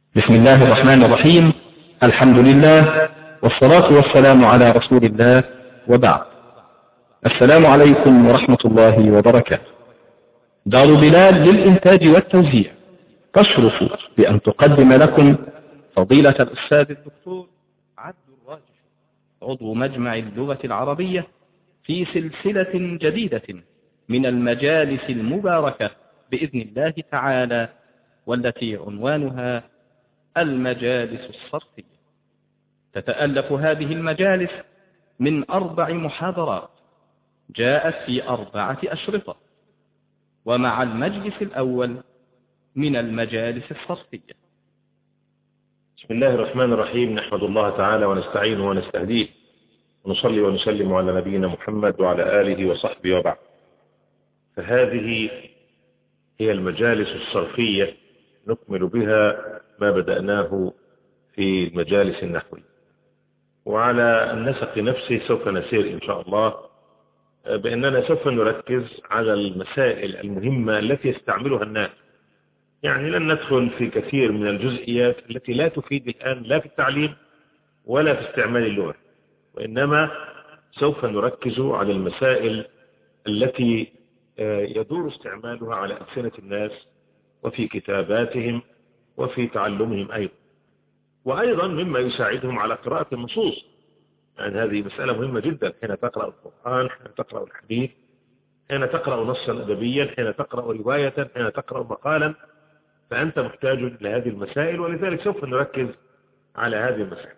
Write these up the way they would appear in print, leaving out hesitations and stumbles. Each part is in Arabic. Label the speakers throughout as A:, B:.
A: بسم الله الرحمن الرحيم. الحمد لله والصلاة والسلام على رسول الله، وبعد. السلام عليكم ورحمة الله وبركاته. دار بلال للإنتاج والتوزيع تشرف بأن تقدم لكم فضيلة الأستاذ الدكتور عبد الراجح، عضو مجمع اللغة العربية، في سلسلة جديدة من المجالس المباركة بإذن الله تعالى، والتي عنوانها المجالس الصرفية. تتألف هذه المجالس من 4 محاضرات جاءت في 4 أشرطة، ومع المجلس الأول من المجالس الصرفية.
B: بسم الله الرحمن الرحيم. نحمد الله تعالى ونستعينه ونستهديه، ونصلي ونسلم على نبينا محمد وعلى آله وصحبه وبعد. فهذه هي المجالس الصرفية، نكمل بها ما بدأناه في المجالس النحوية، وعلى النسق نفسه سوف نسير إن شاء الله، بأننا سوف نركز على المسائل المهمة التي يستعملها الناس. يعني لن ندخل في كثير من الجزئيات التي لا تفيد الآن لا في التعليم ولا في استعمال اللغة، وإنما سوف نركز على المسائل التي يدور استعمالها على ألسنة الناس وفي كتاباتهم وفي تعلمهم أيضا، وأيضا مما يساعدهم على قراءة النصوص. يعني هذه مسألة مهمة جدا، حين تقرأ القرآن، حين تقرأ الحديث، حين تقرأ نصا أدبيا، حين تقرأ رواية، حين تقرأ مقالا، فأنت محتاج لهذه المسائل، ولذلك سوف نركز على هذه المسائل.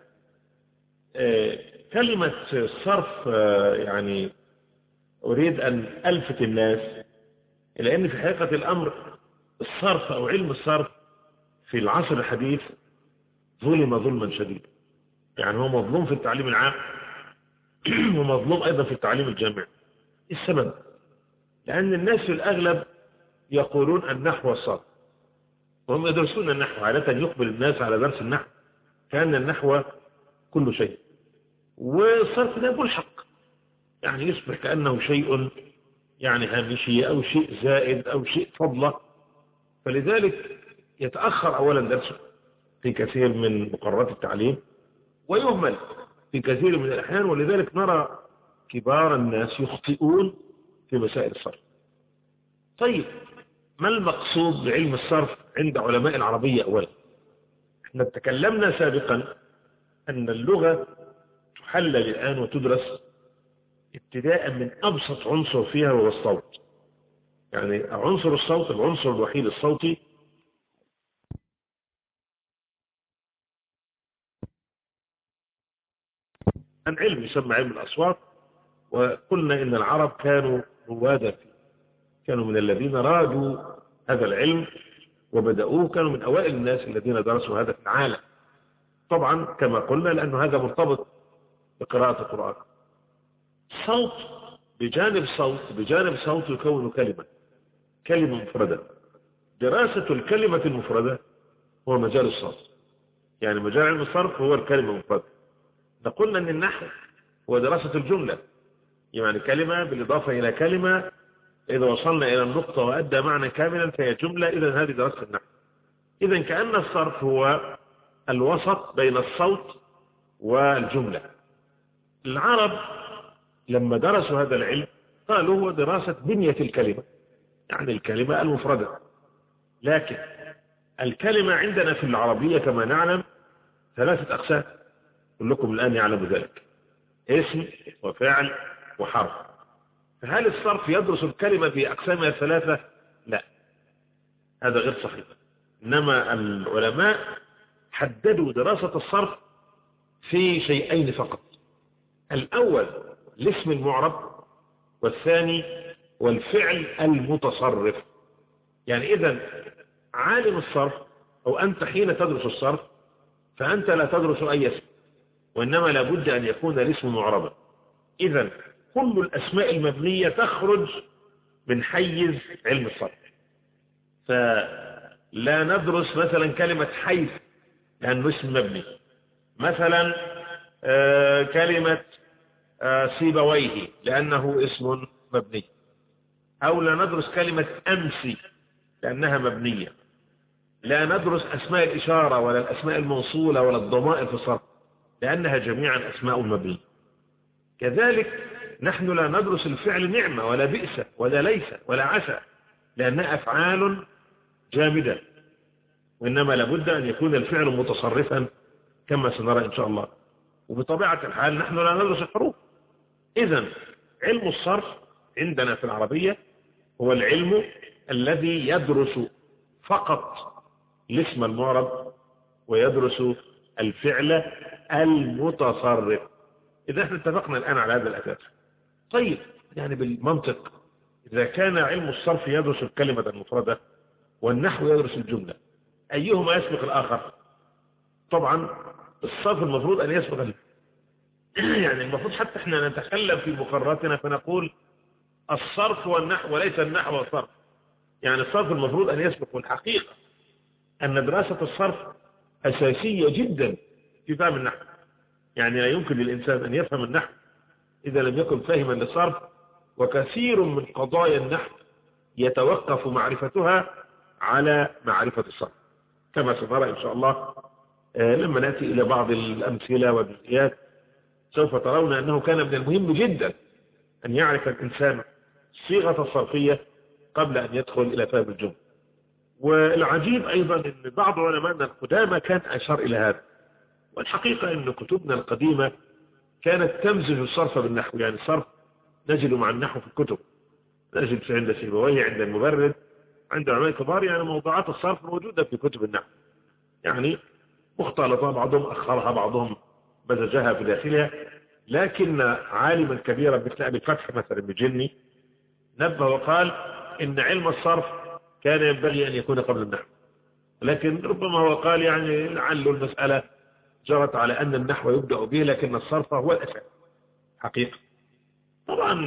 B: كلمة الصرف يعني أريد أن ألفت الناس إلى أن في حقيقة الأمر الصرف أو علم الصرف في العصر الحديث ظلم ظلما شديدا. يعني هو مظلوم في التعليم العام ومظلوم أيضا في التعليم الجامعي. السبب لأن الناس في الأغلب يقولون النحو والصرف، وهم يدرسون النحو. عادة يقبل الناس على درس النحو كأن النحو كل شيء، والصرف ده ملحق، يعني يصبح كأنه شيء يعني هامشي أو شيء زائد أو شيء فضلة، فلذلك يتأخر أولا درسه في كثير من مقررات التعليم، ويهمل في كثير من الأحيان، ولذلك نرى كبار الناس يخطئون في مسائل الصرف. طيب، ما المقصود بعلم الصرف عند علماء العربية؟ أولا احنا تكلمنا سابقا أن اللغة تحلل الآن وتدرس ابتداء من أبسط عنصر فيها وهو الصوت. يعني عنصر الصوت العنصر الوحيد الصوتي عن علم يسمى علم الأصوات، وقلنا إن العرب كانوا روادا فيه، كانوا من الذين رادوا هذا العلم وبدأوه، كانوا من أوائل الناس الذين درسوا هذا في العالم. طبعا كما قلنا لأنه هذا مرتبط بقراءة القرآن. صوت بجانب صوت يكون كلمة مفردة. دراسة الكلمة المفردة هو مجال الصرف، يعني مجال علم الصرف هو الكلمة المفردة. قلنا أن النحو هو دراسة الجملة، يعني كلمة بالإضافة إلى كلمة، إذا وصلنا إلى النقطة وأدى معنى كاملا فهي جملة، إذا هذه دراسة النحو. إذا كأن الصرف هو الوسط بين الصوت والجملة. العرب لما درسوا هذا العلم قالوا هو دراسة بنية الكلمة، يعني الكلمة المفردة. لكن الكلمة عندنا في العربية كما نعلم 3 أقسام، كلكم الآن يعلم ذلك: اسم وفعل وحرف. فهل الصرف يدرس الكلمة بأقسامها 3؟ لا، هذا غير صحيح. إنما العلماء حددوا دراسة الصرف في شيئين فقط: الأول الاسم المعرب، والثاني والفعل المتصرف. يعني إذن عالم الصرف أو أنت حين تدرس الصرف فأنت لا تدرس أي اسم، وإنما لابد أن يكون الاسم معربا. إذن كل الأسماء المبنية تخرج من حيز علم الصرف. فلا ندرس مثلا كلمة حيث لأنه اسم مبني، مثلا كلمة سيبويه لأنه اسم مبني، أو لا ندرس كلمة أمسي لأنها مبنية. لا ندرس أسماء الإشارة ولا الأسماء الموصولة ولا الضمائر في الصرف، لأنها جميعا أسماء مبنية. كذلك نحن لا ندرس الفعل نعمة ولا بئس ولا ليس ولا عسى، لأنها أفعال جامدة، وإنما لابد أن يكون الفعل متصرفا كما سنرى إن شاء الله. وبطبيعة الحال نحن لا ندرس الحروف. إذن علم الصرف عندنا في العربية هو العلم الذي يدرس فقط الاسم المعرب ويدرس الفعل المتصرف. إذا احنا اتفقنا الآن على هذا الأساس، طيب يعني بالمنطق إذا كان علم الصرف يدرس الكلمة المفردة والنحو يدرس الجملة، أيهما يسبق الآخر؟ طبعا الصرف المفروض أن يسبق يعني المفروض حتى احنا نتكلم في مقرراتنا فنقول الصرف والنحو وليس النحو والصرف. يعني الصرف المفروض أن يسبق. والحقيقة أن دراسة الصرف أساسية جدا في فهم النحو. يعني لا يمكن للإنسان أن يفهم النحو إذا لم يكن فاهما للصرف، وكثير من قضايا النحو يتوقف معرفتها على معرفة الصرف، كما سنرى إن شاء الله لما نأتي إلى بعض الأمثلة والجزئيات. سوف ترون أنه كان من المهم جدا أن يعرف الإنسان الصيغة الصرفية قبل أن يدخل إلى فهم الجملة. والعجيب أيضا أن بعض علماءنا القدامى كان أشار إلى هذا. والحقيقة أن كتبنا القديمة كانت تمزج الصرف بالنحو. يعني الصرف نجد مع النحو في الكتب، نجد عند سيبويه، عند المبرد، عند علماء كبار. يعني موضوعات الصرف موجودة في كتب النحو، يعني مختلطة، بعضهم أخرها بعضهم مزجها في داخلها. لكن عالما كبيرا مثل أبي الفتح مثلا بجني نبه وقال إن علم الصرف كان ينبغي أن يكون قبل النحو، لكن ربما هو قال يعني لعل المسألة جرت على أن النحو يبدأ به لكن الصرف هو الأساس حقيقة. طبعا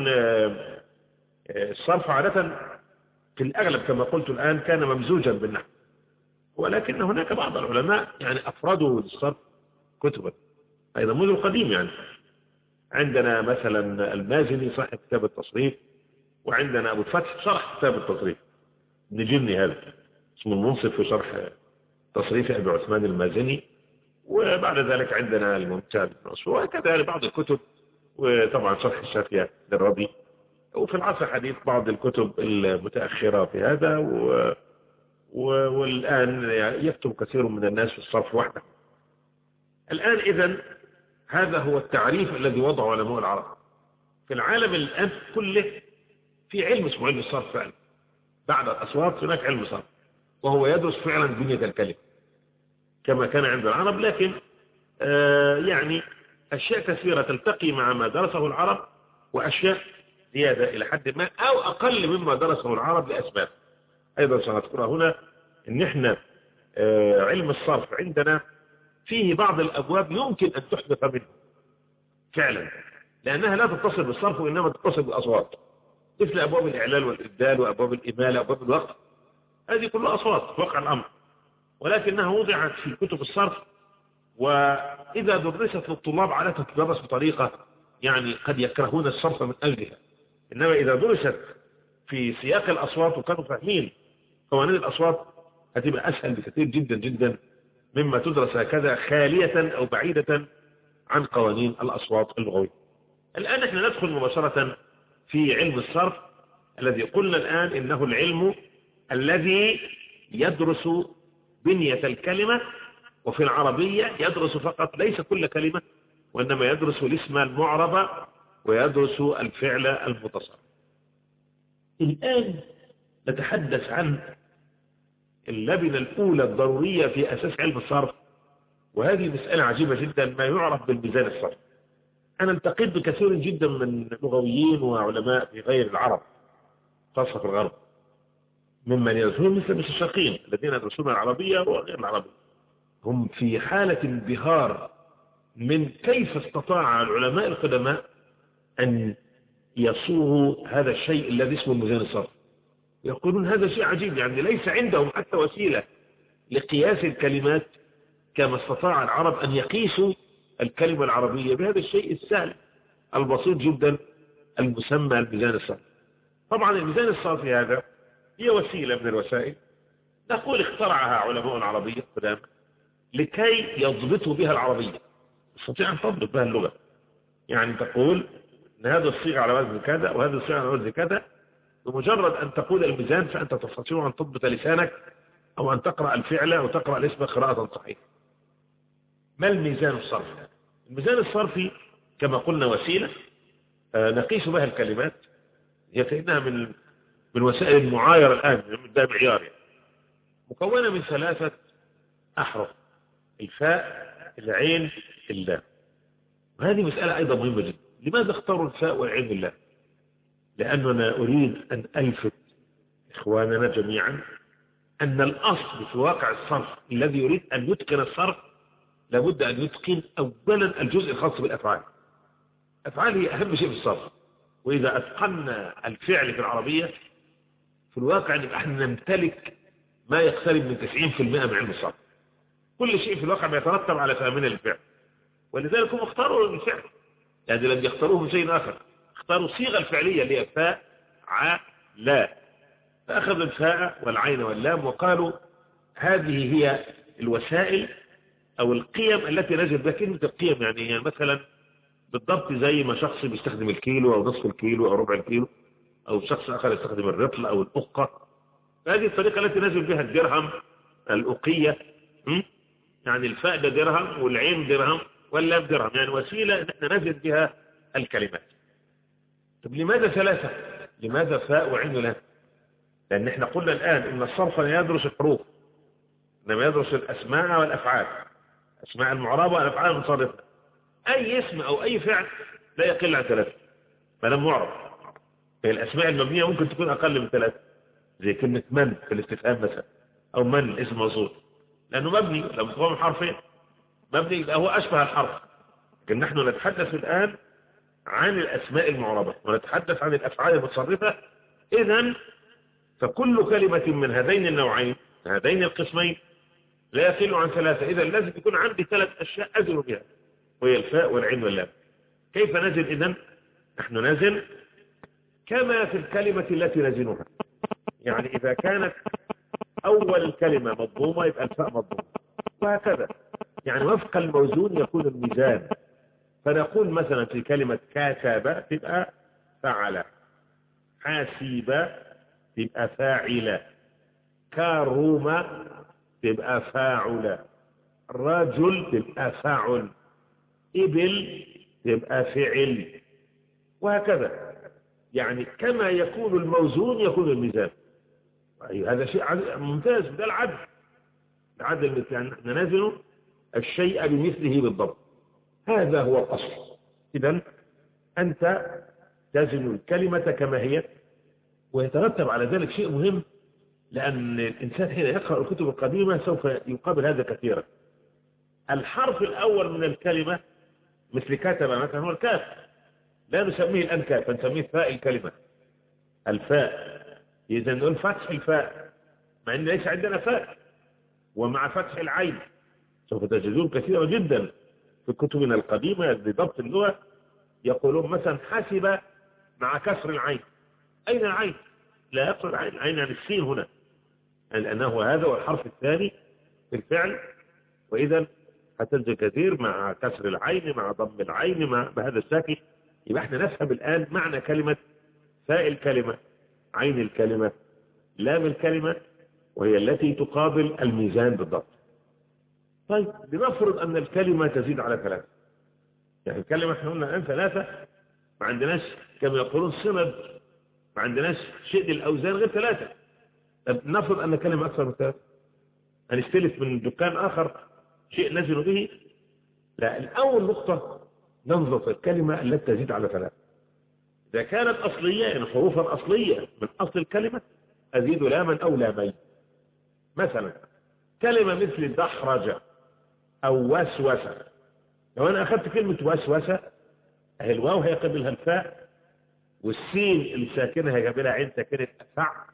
B: الصرف عادة في الأغلب كما قلت الآن كان ممزوجا بالنحو، ولكن هناك بعض العلماء يعني أفردوا للصرف كتبا أيضا منذ القديم. يعني عندنا مثلا المازني صاحب كتاب التصريف، وعندنا أبو الفتح شرح كتاب التصريف ابن جني، هذا اسمه المنصف في شرح تصريف أبي عثمان المازني. وبعد ذلك عندنا الممتاز وكذا بعض الكتب، وطبعا شرح الشافية للربي. وفي العصر الحديث بعض الكتب المتأخرة في هذا والآن يكتب كثير من الناس في الصرف وحده. الآن إذن هذا هو التعريف الذي وضعه علماء العرب في العالم الآن كله. في علم اسمه علم الصرف فعلا، بعد الأصوات هناك علم صرف، وهو يدرس فعلا بنية الكلمة كما كان عند العرب. لكن يعني أشياء كثيرة تلتقي مع ما درسه العرب، وأشياء زيادة إلى حد ما أو أقل مما درسه العرب لأسباب أيضا سنذكرها هنا. إن إحنا علم الصرف عندنا فيه بعض الأبواب يمكن أن تحدث منه فعلا، لأنها لا تتصل بالصرف وإنما تتصل بالأصوات، مثل أبواب الإعلال والإبدال وأبواب الإمالة وأبواب الوقت. هذه كلها أصوات واقع الأمر، ولكنها وضعت في كتب الصرف، وإذا درست للطلاب عادة تدرس بطريقة يعني قد يكرهون الصرف من أجلها. إنما إذا درست في سياق الأصوات وكانوا فاهمين قوانين الأصوات هتبقى أسهل بكثير جدا جدا مما تدرس هكذا خالية أو بعيدة عن قوانين الأصوات اللغوية. الآن احنا ندخل مباشرة في علم الصرف الذي قلنا الآن إنه العلم الذي يدرس بنية الكلمة. وفي العربية يدرس فقط ليس كل كلمة، وإنما يدرس الاسم المعرب ويدرس الفعل المتصرف. الآن نتحدث عن اللبنة الأولى الضرورية في أساس علم الصرف، وهذه مسألة عجيبة جدا، ما يعرف بالميزان الصرفي. أنا التقيت بكثير جدا من لغويين وعلماء في غير العرب خاصة في الغرب ممن يدرسون مثل الشرقيين الذين يدرسون العربية وغير العربية، هم في حالة انبهار من كيف استطاع العلماء القدماء أن يصوغوا هذا الشيء الذي اسمه الميزان الصرفي. يقولون هذا شيء عجيب، يعني ليس عندهم حتى وسيلة لقياس الكلمات كما استطاع العرب أن يقيسوا الكلمة العربية بهذا الشيء السهل البسيط جدا المسمى الميزان الصرفي. طبعا الميزان الصرفي هذا هي وسيلة من الوسائل نقول اخترعها علماء العربية قدام لكي يضبطوا بها العربية، تستطيع أن تضبط بها اللغة. يعني تقول أن هذا الصيغة على وزن كذا وهذا الصيغة على وزن كذا، بمجرد أن تقول الميزان فأنت تستطيع أن تضبط لسانك أو أن تقرأ الفعل أو تقرأ الاسم قراءة صحيحة. ما الميزان الصرفي؟ الميزان الصرفي كما قلنا وسيلة نقيس بها الكلمات، هي كأنها من وسائل المعايرة الآن، ده معيار يعني. مكونة من 3 أحرف: الفاء، العين، اللام. وهذه مسألة أيضا مهمة جدا. لماذا اختاروا الفاء والعين واللام؟ لأننا أريد أن ألفت إخواننا جميعا أن الأصل في واقع الصرف الذي يريد أن يتقن الصرف لابد أن يتقن أولا الجزء الخاص بالأفعال. أفعال هي أهم شيء في الصرف، وإذا أتقنا الفعل في العربية في الواقع نبقى احنا نمتلك ما يقترب من 90% من علم الصرف. كل شيء في الواقع بيترتب على فهمنا للفعل، ولذلك هم اختاروا الفعل، يعني لم يختاروه من شيء آخر، اختاروا الصيغة الفعلية اللي هي فاء، ع، لا، فأخذوا الفاء والعين واللام وقالوا هذه هي الوسائل أو القيم التي نجد بها. كلمة القيم يعني مثلا بالضبط زي ما شخص بيستخدم الكيلو أو نصف الكيلو أو ربع الكيلو، أو شخص آخر يستخدم الرطل أو الأقة. هذه الطريقة التي نجد بها الدرهم، الأقية، يعني الفاء ده درهم والعين درهم واللام درهم، يعني وسيلة نحن نجد بها الكلمات. طب لماذا 3؟ لماذا فاء وعين ولام؟ لأن احنا قلنا الآن إن الصرف لا يدرس الحروف، إنما يدرس الأسماء والأفعال، أسماء المعربة والأفعال المتصرفة. أي اسم أو أي فعل لا يقل عن 3 ما لم يعرف. الأسماء المبنية ممكن تكون أقل من 3، زي كلمة من في الاستفهام مثلا، أو من اسم موصول، لأنه مبني لو مقام حرفين، مبني يبقى هو أشبه الحرف. لكن نحن نتحدث الآن عن الأسماء المعربة ونتحدث عن الأفعال المتصرفة. إذن فكل كلمة من هذين النوعين، هذين القسمين، لا يقل عن 3. إذن لازم يكون عندي 3 أشياء أزل بها، وهي الفاء والعين واللام. كيف نزل إذن؟ نحن نزل كما في الكلمة التي نزلها. يعني إذا كانت أول الكلمة مضمومة يبقى الفاء مضمومة، وهكذا. يعني وفق الموزون يكون الميزان. فنقول مثلا في كلمة كاتب تبقى فعل، حاسب تبقى فاعل، كاروم تبقى فاعل، رجل تبقى فاعل، إبل تبقى فعل، وهكذا. يعني كما يكون الموزون يكون الميزان. هذا شيء ممتاز، ده العدل. العدل يعني ننزل الشيء بمثله بالضبط، هذا هو الأصل. إذن أنت تزن الكلمة كما هي، ويترتب على ذلك شيء مهم، لأن الإنسان حين يقرأ الكتب القديمة سوف يقابل هذا كثيرا. الحرف الأول من الكلمة مثل كتب مثلا هو الكاف، لا نسميه الآن كاف، نسميه فاء الكلمة، الفاء. إذا نقول فتح الفاء مع أن ليس عندنا فاء، ومع فتح العين. سوف تجدون كثيرا جدا في كتبنا القديمة لضبط اللغة يقولون مثلا حسب مع كسر العين. أين العين؟ لا يقصد العين، العين يعني السين هنا، لأنه هذا هو الحرف الثاني في الفعل. وإذا هتجد كثير مع كسر العين مع ضم العين مع بهذا الساكن. يبقى احنا نفهم الآن معنى كلمة فاء الكلمة، عين الكلمة، لام الكلمة، وهي التي تقابل الميزان بالضبط. طيب لنفرض أن الكلمة تزيد على 3، يعني الكلمة احنا قلنا الآن 3، ما عندناش كما يقولون صند، ما عندناش شيء للأوزان غير 3. طب نفرض أن كلمة أكثر من 3، هنستلف من دكان آخر شيء نزل به؟ لا، الأول نقطة ننظر في الكلمة التي تزيد على 3. إذا كانت أصلية، يعني حروفا أصلية من أصل الكلمة، أزيد لاما أو لامين. مثلا كلمة مثل دحرج أو وسوسة، لو أنا أخذت كلمة وسوسة، أهي الواو هيقابلها الفاء، والسين الساكنة هيقابلها عين ساكنة فع،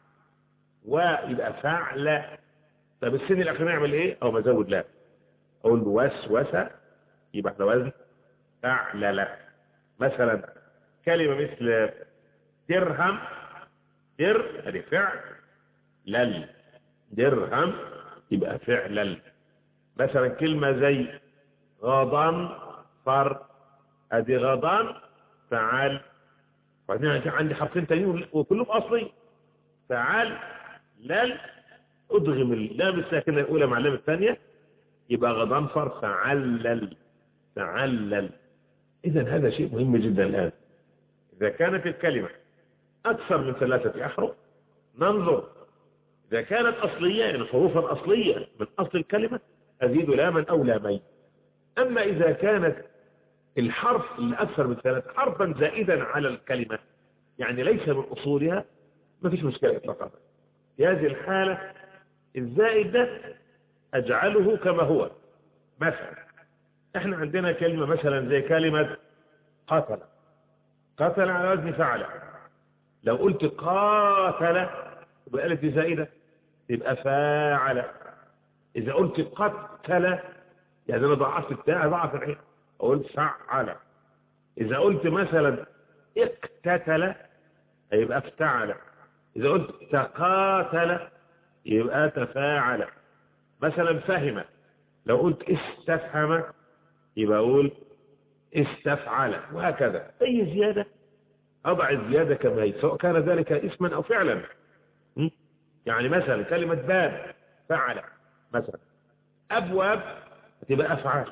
B: ويبقى فعل. طب السين الأخير نعمل إيه؟ أو مزود لا، أقول وسوسة، يبقى احنا وزن فعل. مثلا كلمة مثل درهم، در هذه فعل، لل درهم يبقى فعلا. مثلا كلمة زي غضن فر، ادي غضن فعل، وبعدين عندي حرفين تانيين وكلهم اصلي. فعل لل ادغم اللام الساكنه الاولى مع اللام الثانيه يبقى غضنفر فعلل فعلل. اذا هذا شيء مهم جدا. الان اذا كانت الكلمه اكثر من 3 احرف ننظر، اذا كانت اصليه يعني حروفا اصليه من اصل الكلمه ازيد لاما او لامين. اما اذا كانت الحرف اللي اكثر من 3 حرفا زائدا على الكلمه يعني ليس من اصولها، ما فيش مشكله اطلاقا. في هذه الحاله الزائد ده اجعله كما هو. مثلا احنا عندنا كلمه مثلا زي كلمه قتل، قتل على وزن فعل. لو قلت قاتل يبقى الف دي زائده يبقى فاعل. اذا قلت قتل يعني انا ضعفت التاء ضعف العين اقول فعل. اذا قلت مثلا اقتتل هيبقى افتعل. اذا قلت تقاتل يبقى تفاعل. مثلا فهم، لو قلت استفهم يبقى اقول استفعل، وهكذا. اي زياده اضع الزياده كما هي سواء كان ذلك اسما او فعلا. يعني مثلا كلمه باب فعل، مثلا ابواب تبقى افعال،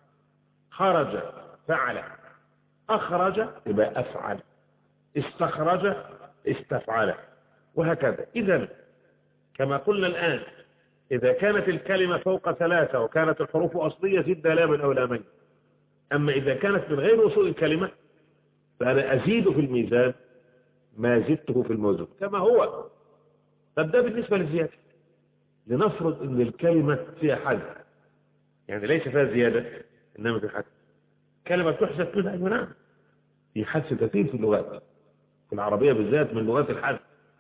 B: خرج فعل، اخرج تبقى افعل، استخرج استفعل، وهكذا. اذا كما قلنا الان اذا كانت الكلمه فوق 3 وكانت الحروف اصليه زد لاما او لامين. اما اذا كانت من غير وصول الكلمه فانا ازيد في الميزان ما زدته في الموزون كما هو. طب ده بالنسبه للزياده. لنفرض ان الكلمه فيها حذف، يعني ليس فيها زياده انما في حذف. كلمه تحذف منها، ايوه نعم، في حذف كثير في اللغات، في العربيه بالذات من لغات الحذف.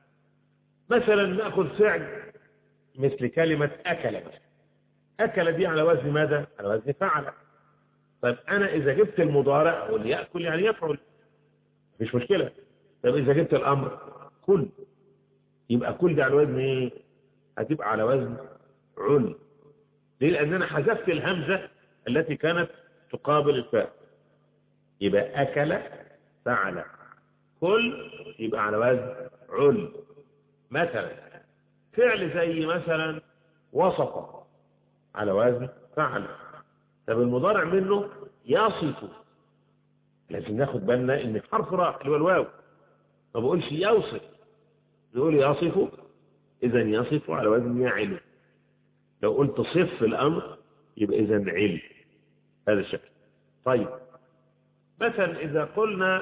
B: مثلا ناخذ فعل مثل كلمه اكل مثلا. اكل دي على وزن ماذا؟ على وزن فعل. طيب انا اذا جبت المضارع واللي ياكل يعني يفعل مفيش مشكله. طب اذا جبت الامر كل يبقى كل دي على وزن ايه؟ هتبقى على وزن عل. ليه؟ لان انا حذفت الهمزه التي كانت تقابل الفاء. يبقى اكل فعل، كل يبقى على وزن عل. مثلا فعل زي مثلا وصف على وزن فعل. طب المضارع منه يصف، لازم ناخد بالنا ان حرف راء اللي هو الواو ما بقولش يوصف، نقول يصف. اذا يصف على وزن يعل. لو قلت صف الامر يبقى اذا عل. هذا الشكل. طيب مثلا اذا قلنا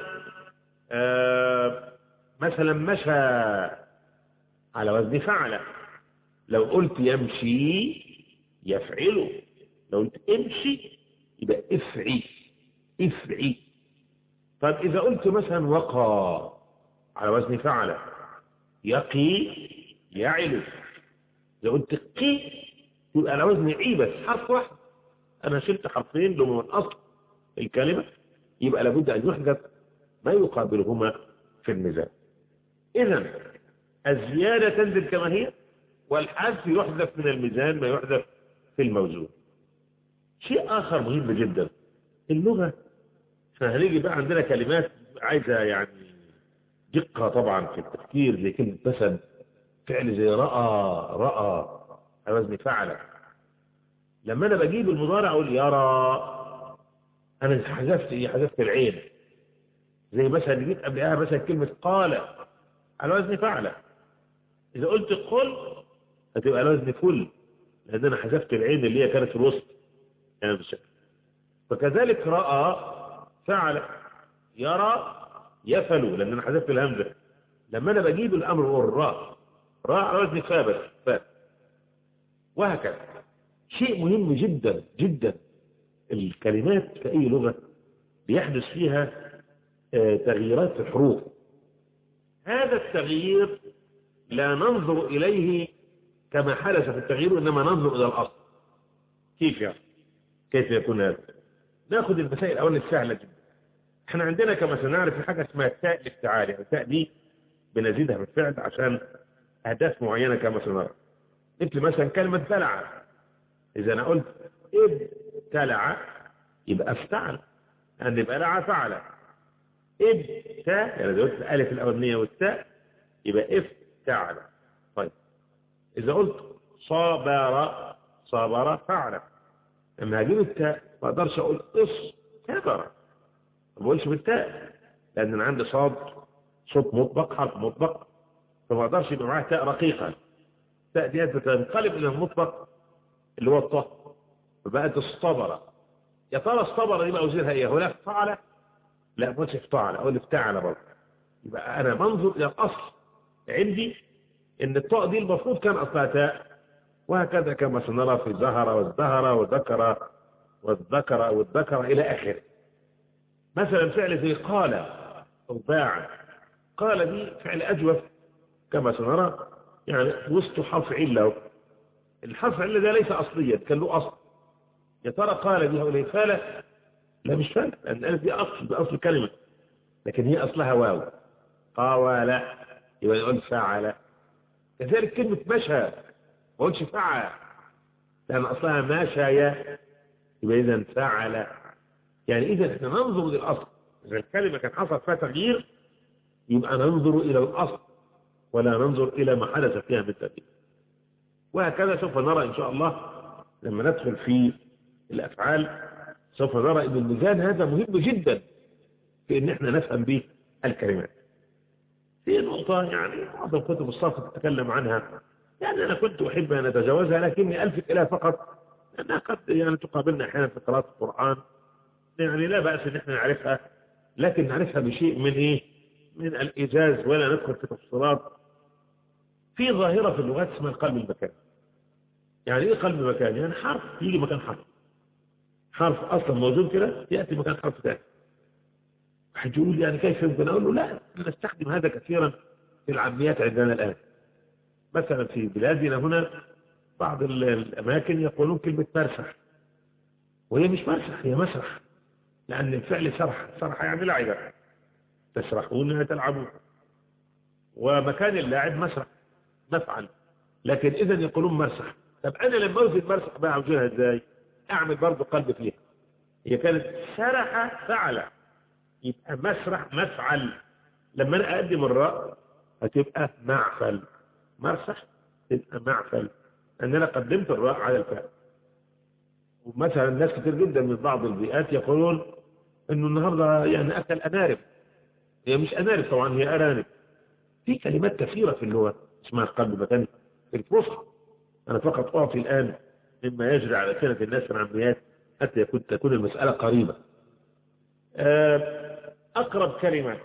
B: مثلا مشى على وزن فعل. لو قلت يمشي يفعله، لو قلت امشي يبقى افعي افعي. طيب اذا قلت مثلا وقى على وزن فعل يقي يعل. اذا قلت قي يبقى على وزن عي بس حرف واحد. انا شلت حرفين لهم من اصل الكلمه، يبقى لابد ان يحذف ما يقابلهما في الميزان. اذا الزياده تنزل كما هي، والحذف يحذف من الميزان ما يحذف في الموزون. شيء اخر مهم جدا، اللغه فهنيجي بقى عندنا كلمات عايزه يعني دقه طبعا في التفكير، زي كلمه مثلا فعل زي راى، راى على وزن فعل. لما انا بجيب المضارع اقول يرى، انا حذفت العين. زي مثلا جيت قبلها مثلا كلمه قال على وزن فعل. اذا قلت قل هتبقى على وزن فل، لان انا حذفت العين اللي هي كانت في الوسط يعني بالشكل. فكذلك راى فعل، يرى يفعل، لان انا حذفت الهمزه. لما انا بجيب الامر هو الراء، راء على وزن فابس فاء، وهكذا. شيء مهم جدا جدا. الكلمات في اي لغه بيحدث فيها تغييرات في الحروف. هذا التغيير لا ننظر اليه كما حدث في التغيير، انما ننظر الى الاصل. كيف يعني؟ كيف يكون هذا؟ ناخذ المسائل الاول السهله جدا. احنا عندنا كما سنعرف في حاجه اسمها التاء الافتعال. يعني التاء دي بنزيدها بالفعل عشان اهداف معينه كما سنرى. مثل مثلا كلمة بلع، إذا أنا قلت ابتلع يبقى افتعل، يعني بلع فعل. ابتاء يعني قلت الألف الأولانية والتاء يبقى افتعل. طيب إذا قلت صابر فعل، لما هجيب التاء ما أقدرش أقول صبر، ما بقولش بالتاء لأن أنا عندي صوت مطبق، حرف مطبق، فما أقدرش يبقى معاه تاء رقيقة. التاء دي بتنقلب إلى المطبق اللي هو الطه، فبقت الصبر. يا ترى الصبر دي بقى وزيرها إيه؟ هو لا فعل؟ لا ما قلتش افتعل، أقول افتعل برضه. يبقى أنا بنظر إلى الأصل عندي إن الطاء دي المفروض كان أصلها تاء، وهكذا كما سنرى في ظهر وازدهر وذكر والذكر إلى آخره. مثلا فعل زي قال أو باع، قال دي فعل أجوف كما سنرى، يعني وسط حرف علة، الحرف علة ده ليس أصليا، كان له أصل. يا ترى قال دي هؤلاء فالة؟ لا مش فالة، لأن الألف دي أصل كلمة، لكن هي أصلها واو. قاول يبقى يقول فعل. كذلك كلمة مشى ما قلتش فعل لأن أصلها ماشايا، يبقى إذا فعل. يعني إذا احنا ننظر للأصل، إذا الكلمة كان حصل فيها تغيير يبقى ننظر إلى الأصل ولا ننظر إلى ما حدث فيها من تغيير. وهكذا سوف نرى إن شاء الله لما ندخل في الأفعال، سوف نرى أن الميزان هذا مهم جدا في أن احنا نفهم به الكلمات. في نقطة يعني بعض الكتب الصافة تتكلم عنها، يعني أنا كنت أحب أن أتجاوزها لكني ألفت إليها فقط لأنها قد يعني تقابلنا أحيانا في قراءة القرآن، يعني لا بأس أن احنا نعرفها، لكن نعرفها بشيء من إيه؟ من الإيجاز، ولا ندخل في تفصيلات. في ظاهرة في اللغات اسمها القلب المكاني. يعني إيه قلب مكاني؟ يعني حرف يجي مكان حرف أصلا موجود كده يأتي مكان حرف ثاني. واحد يقول يعني كيف يمكن؟ أقول له لا، نستخدم هذا كثيرا في العاميات عندنا الآن. مثلا في بلادنا هنا بعض الأماكن يقولون كلمة مرسح، وهي مش مرسح، هي مسرح، لأن الفعل سرح يعني لعبة، تسرحون تلعبون، ومكان اللاعب مسرح مفعل، لكن إذا يقولون مرسح. طب أنا لما أوزن مرسح بقى أوزنها إزاي؟ أعمل برضو قلب فيها، هي كانت سرح فعل، يبقى مسرح مفعل. لما أنا أقدم الراء هتبقى معفل، مرسح تبقى معفل، أن أنا قدمت الراء على الفعل. ومثلا الناس كتير جدا من بعض البيئات يقولون إنه النهاردة يعني أكل أنارب، هي مش أنارب طبعا، هي أرانب. في كلمات كثيرة في اللغة اسمها القلب مكاني في الفصحى. أنا فقط أعطي الآن مما يجري على سنة الناس العاميات حتى تكون المسألة قريبة. أقرب كلمة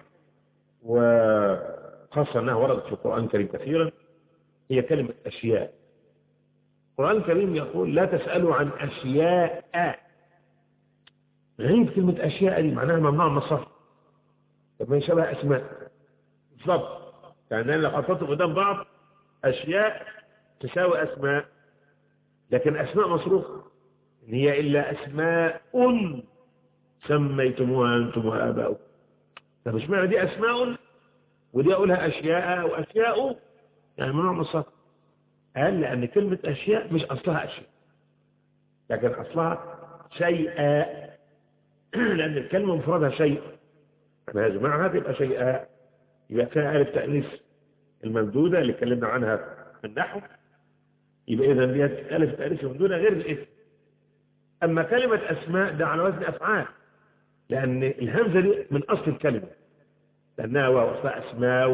B: وخاصة أنها وردت في القرآن الكريم كثيرا هي كلمة أشياء. القرآن الكريم يقول لا تسألوا عن أشياء. غريب كلمة أشياء دي معناها ممنوع من الصرف، طب ما يشبه أسماء بالضبط، يعني أنا لو حطيت قدام بعض أشياء تساوي أسماء، لكن أسماء مصروفة إن هي إلا أسماء سميتموها أنتم وآباؤكم. طب مش معنى دي أسماء ودي أقولها أشياء وأشياء يعني ممنوع من الصرف؟ قال لأن كلمة أشياء مش أصلها أشياء، لكن أصلها شيئا، لأن الكلمة مفردها شيء، أنا هجمعها تبقى شيئا، يبقى فيها ألف تأنيث الممدودة اللي اتكلمنا عنها في النحو، يبقى إذا دي ألف تأنيث الممدودة غير الاسم. أما كلمة أسماء ده على وزن أفعال، لأن الهمزة دي من أصل الكلمة، لأنها وأصلها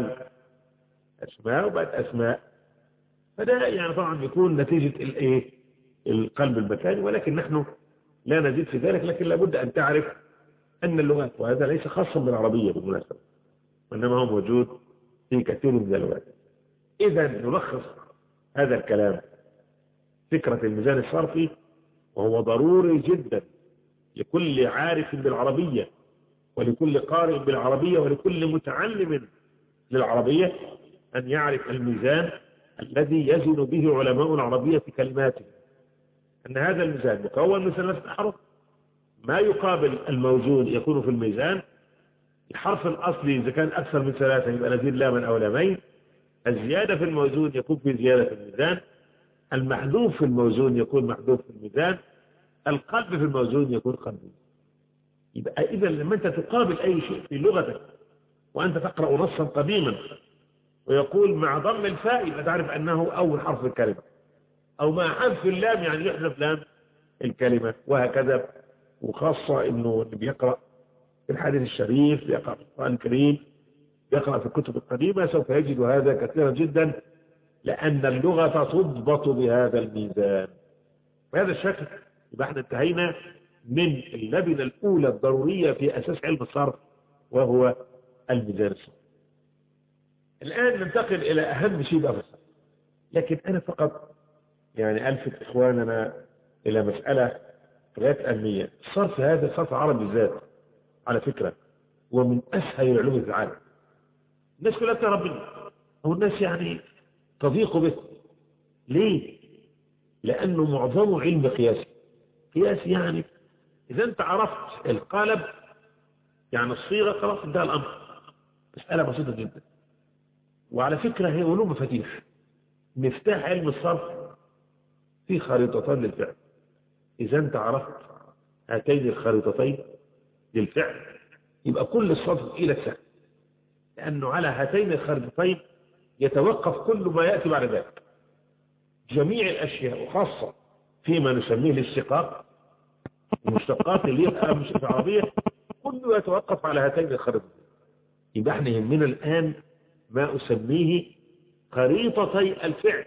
B: أسماء وبقت أسماء، فده يعني طبعا بيكون نتيجة الإيه؟ القلب المكاني، ولكن نحن لا نزيد في ذلك، لكن لابد أن تعرف أن اللغات، وهذا ليس خاصا بالعربية بالمناسبة، وإنما هو موجود في كثير من اللغات. إذا نلخص هذا الكلام، فكرة الميزان الصرفي وهو ضروري جدا لكل عارف بالعربية ولكل قارئ بالعربية ولكل متعلم للعربية أن يعرف الميزان الذي يزن به علماء العربية في كلماته، أن هذا الميزان مكون من 3 أحرف، ما يقابل الموجود يكون في الميزان. الحرف الأصلي إذا كان أكثر من 3 يبقى نزيد لاما أو لامين، الزيادة في الموجود يكون في زيادة في الميزان، المحذوف في الموزون يكون محذوف في الميزان، القلب في الموزون يكون قلبي. يبقى إذا لما أنت تقابل أي شيء في لغتك وأنت تقرأ نصا قديما ويقول مع ضم الفاء، يبقى تعرف أنه أول حرف الكلمة، أو مع حذف اللام يعني يحذف لام الكلمة، وهكذا. وخاصة إنه اللي بيقرأ في الحديث الشريف، بيقرأ في القرآن الكريم، بيقرأ في الكتب القديمة، سوف يجد هذا كثيرا جدا، لأن اللغة تضبط بهذا الميزان. بهذا الشكل يبقى احنا انتهينا من اللبنة الأولى الضرورية في أساس علم الصرف، وهو الميزان الصرف. الآن ننتقل إلى أهم شيء بقى في الصرف، لكن أنا فقط يعني ألفت إخواننا إلى مسألة غاية أهمية. الصرف هذا صرف عربي بالذات على فكرة ومن أسهل العلوم في العالم. الناس كلها بتهرب منه، أو الناس يعني تضيق به. ليه؟ لأنه معظمه علم قياسي. قياسي يعني إذا أنت عرفت القالب يعني الصيغة، خلاص انتهى الأمر. مسألة بسيطة جدا. وعلى فكرة هي علوم مفاتيح. مفتاح علم الصرف في خريطتان للفعل. إذا أنت عرفت هاتين الخريطتين للفعل يبقى كل الصرف إلى سهل، لأنه على هاتين الخريطتين يتوقف كل ما يأتي بعد ذلك. جميع الأشياء، وخاصة فيما نسميه الاشتقاق، المشتقات اللي هي مش العربية، كله يتوقف على هاتين الخريطتين. يبقى احنا يهمنا الآن ما أسميه خريطتي الفعل.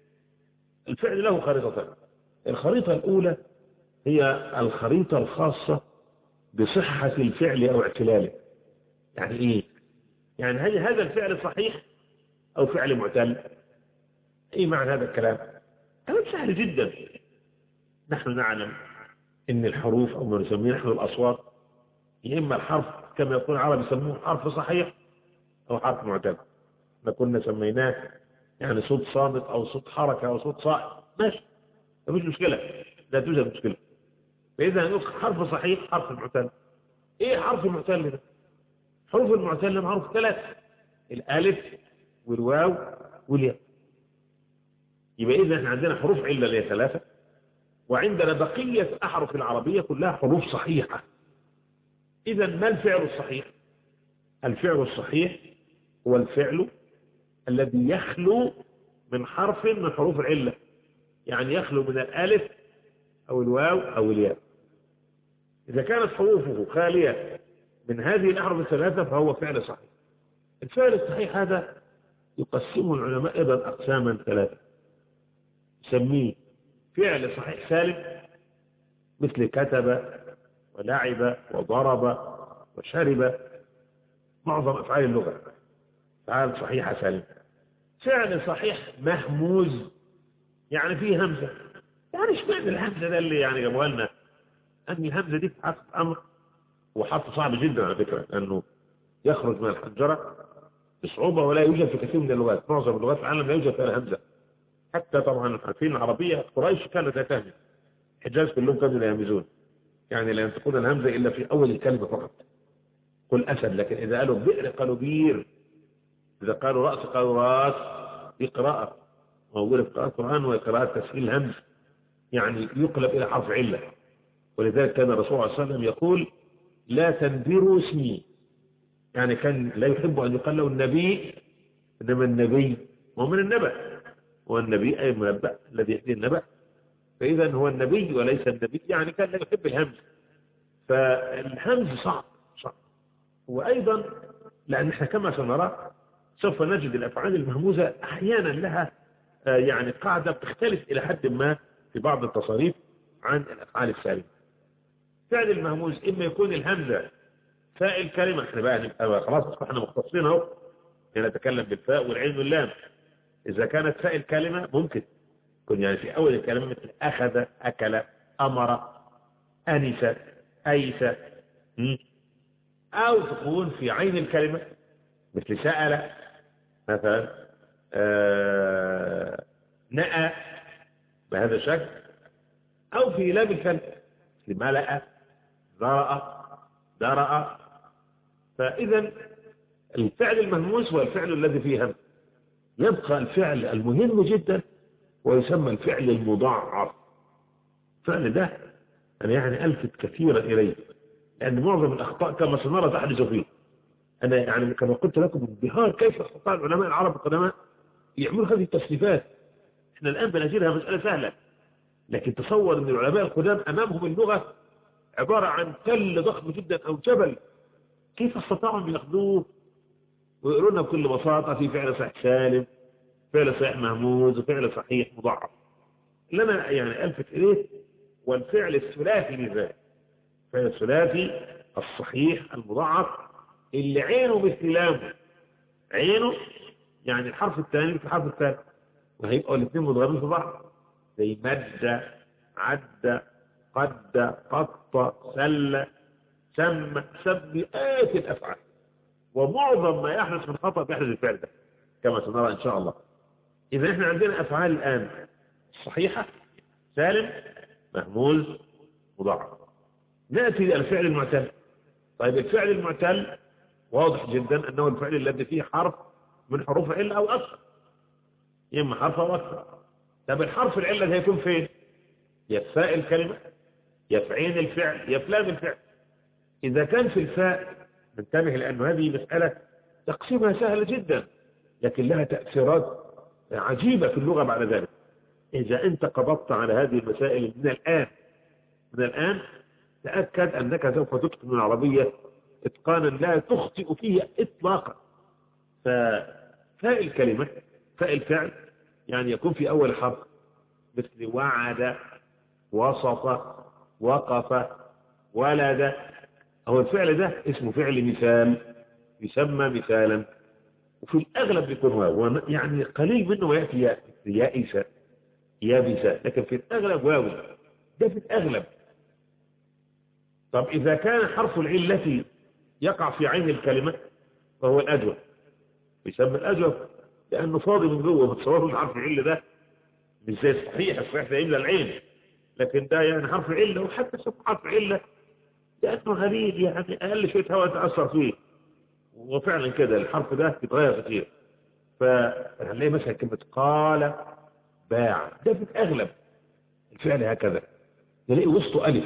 B: الفعل له خريطتين. الخريطة الأولى هي الخريطة الخاصة بصحة الفعل أو اعتلاله. يعني إيه؟ يعني هل هذا الفعل صحيح أو فعل معتل؟ إيه معنى هذا الكلام؟ كلام سهل جدا. نحن نعلم إن الحروف أو ما نسميه نحن الأصوات، يا إما الحرف كما يقول العرب يسموه حرف صحيح أو حرف معتل. احنا كنا سميناه يعني صوت صامت أو صوت حركة أو صوت صائم، ماشي، مفيش مشكلة، لا توجد مشكلة. فإذا نقول حرف صحيح حرف معتل. إيه حرف المعتل ده؟ حروف المعتل معروف ثلاثة: الألف والواو والياء. يبقى إذا احنا عندنا حروف علة اللي هي ثلاثة، وعندنا بقية الأحرف العربية كلها حروف صحيحة. إذا ما الفعل الصحيح؟ الفعل الصحيح هو الفعل الذي يخلو من حرف من حروف العلة، يعني يخلو من الألف أو الواو أو الياء. إذا كانت حروفه خالية من هذه الأحرف الثلاثة فهو فعل صحيح. الفعل الصحيح هذا يقسمه العلماء أيضا أقساما ثلاثة. يسميه فعل صحيح سالم، مثل كتب ولعب وضرب وشرب، معظم أفعال اللغة أفعال صحيحة سالمة. فعل صحيح مهموز، يعني فيه همزة. يعني ايش معنى الهمزة ده اللي يعني جابوها لنا؟ أن الهمزة دي في حرف أمر، وحرف صعب جدا على فكرة، لأنه يخرج من الحنجرة بصعوبة ولا يوجد في كثير من اللغات. معظم اللغات في العالم لا يوجد فيها همزة. حتى طبعا الحرفين العربية قريش كانت لا تهمز، الحجاز كلهم كانوا لا يهمزون، يعني لا ينطقون الهمزة إلا في أول الكلمة فقط. قل أسد، لكن إذا قالوا بئر قالوا بير، إذا قالوا رأس قالوا راس. دي قراءة موجودة في قراءة القرآن، وهي قراءة تسهيل الهمز، يعني يقلب إلى حرف علة. ولذلك كان الرسول صلى الله عليه وسلم يقول لا تنبروا اسمي، يعني كان لا يحب أن يقال له النبي، إنما النبي هو من النبأ، والنبي أي منبأ الذي يأتي النبأ، فإذا هو النبي وليس النبي، يعني كان لا يحب الهمز. فالهمز صعب. وأيضا لأن احنا كما سنرى سوف نجد الأفعال المهموزة أحيانا لها يعني قاعدة بتختلف إلى حد ما في بعض التصاريف عن الأفعال السالمة. فعل المهموز إما يكون الهمزة فاء الكلمة، احنا بقى نبقى خلاص احنا مختصين اهو، يعني نتكلم بالفاء والعين واللام. إذا كانت فاء الكلمة ممكن يكون يعني في أول الكلمة مثل أخذ، أكل، أمر، أنس، أيس، أو تكون في عين الكلمة مثل سأل مثلا، نأى بهذا الشكل، أو في لام الكلمة مثل ملأ، ذرأ، درأ. فإذا الفعل المهموس هو الفعل الذي فيه همز. يبقى الفعل المهم جدا ويسمى الفعل المضاعف. الفعل ده أنا يعني ألفت كثيرا إليه، لأن معظم الأخطاء كما سنرى تحدث فيه. أنا يعني كما قلت لكم انبهار كيف استطاع العلماء العرب القدماء يعملوا هذه التصنيفات. احنا الآن بنجدها مسألة سهلة، لكن تصور أن العلماء القدام أمامهم اللغة عبارة عن تل ضخم جدا أو جبل، كيف استطاعوا أن يأخذوه ويقولوا لنا بكل بساطة في فعل صحيح سالم، فعل صحيح مهموز، وفعل صحيح مضاعف. اللي أنا يعني ألفت إليه والفعل الثلاثي لذلك، الفعل الثلاثي الصحيح المضاعف اللي عينه مثل لامه، عينه يعني الحرف الثاني في الحرف الثالث، وهيبقوا الاثنين مضغمين في بعض، زي مد، عد، قد، قط، سل، سم، سبئات الأفعال. ومعظم ما يحدث من خطأ بيحدث الفعل ده كما سنرى إن شاء الله. إذا إحنا عندنا أفعال الآن صحيحة، سالم، مهموز، مضاعف. نأتي للفعل المعتل. طيب الفعل المعتل واضح جدا أنه الفعل الذي فيه حرف من حروف العلة أو أكثر، إما حرف أو أكثر. طب الحرف العلة ده هيكون فين؟ يا في فاء الكلمة، يا في عين الفعل، يا في لام الفعل. إذا كان في الفاء ننتبه، لأن هذه مسألة تقسيمها سهل جدا لكن لها تأثيرات عجيبة في اللغة بعد ذلك. إذا أنت قبضت على هذه المسائل من الآن تأكد أنك سوف تتقن العربية إتقانا لا تخطئ فيه إطلاقا. فاء الكلمة، فاء الفعل يعني يكون في أول حرف، مثل وعد، وصف، وقف، ولد. هو الفعل ده اسمه فعل مثال، يسمى مثالا، وفي الأغلب بيكون واو، يعني قليل منه يأتي يائس، يابس، لكن في الأغلب واو، ده في الأغلب. طب إذا كان حرف العلة يقع في عين الكلمة فهو الأجوف، يسمى الأجوف لأنه فاضي من جوه. بتصوروا حرف العلة ده مش زي الصحيح ده إلا العين، لكن ده يعني حرف علة، وحتى سمى حرف علة لأنه غريب، يعني أقل شوية هواء تأثر فيه، وفعلا كده الحرف ده يتغير كثير. فهنلاقي مثلا كلمة قال، باع، ده في الأغلب الفعل هكذا نلاقي وسطه ألف.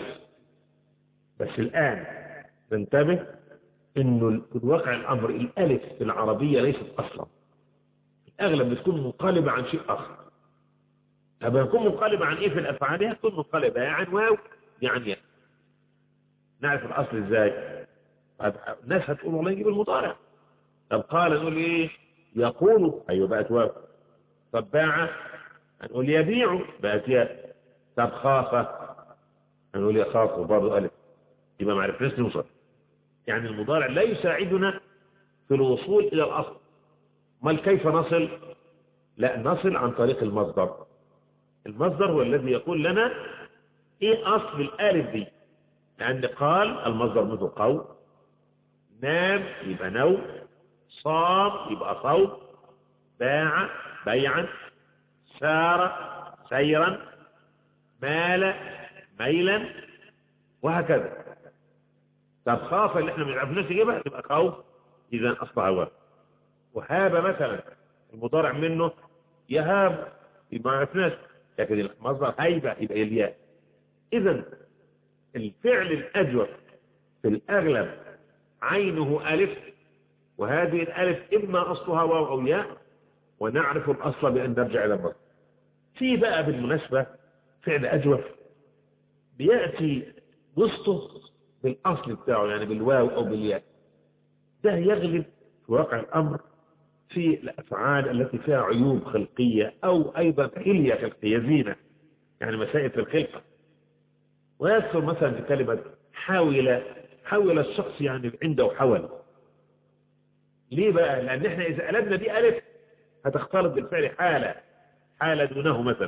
B: بس الآن ننتبه إنه في الواقع الأمر الألف في العربية ليست أصلا، في الأغلب بتكون منقلبة عن شيء آخر. أما يكون منقلبة عن إيه في الأفعال؟ تكون منقلبة يعني واو يعني يا. نعرف الأصل إزاي؟ الناس هتقول والله يجيب المضارع. طب قال نقول إيه؟ يقول، أيوة بقت واو. طب باع هنقول يبيع، بقت ياء. طب خاف هنقول يخاف، وبرضه ألف. يبقى ما عرفناش نوصل، يعني المضارع لا يساعدنا في الوصول إلى الأصل. ما كيف نصل؟ لا، نصل عن طريق المصدر. المصدر هو الذي يقول لنا إيه أصل الآلف دي، لأن قال المصدر منه قول، نام يبقى نوم، صام يبقى صوم، باع بيعا، سار سيرا، مال ميلا، وهكذا. طب خاف اللي احنا ما عرفناش نجيبها تبقى خوف، اذا اصبح واو. وهاب مثلا المضارع منه يهاب، يبقى ما عرفناش، لكن المصدر هيبه يبقى الياء. اذا الفعل الاجوف في الاغلب عينه الف، وهذه الالف اما اصلها واو او ياء، ونعرف الاصل بان نرجع الى المصدر. في بقى بالمناسبه فعل اجوف بياتي وسطه بالاصل بتاعه، يعني بالواو او بالياء. ده يغلب في واقع الامر في الافعال التي فيها عيوب خلقيه او ايضا حليه خلقيه، زينه، يعني مسائل في الخلقه. ويذكر مثلا في كلمه حاول الشخص، يعني عنده حول. ليه بقى؟ لان احنا اذا قلبنا دي الف هتختلط بالفعل حاله دونه مثلا.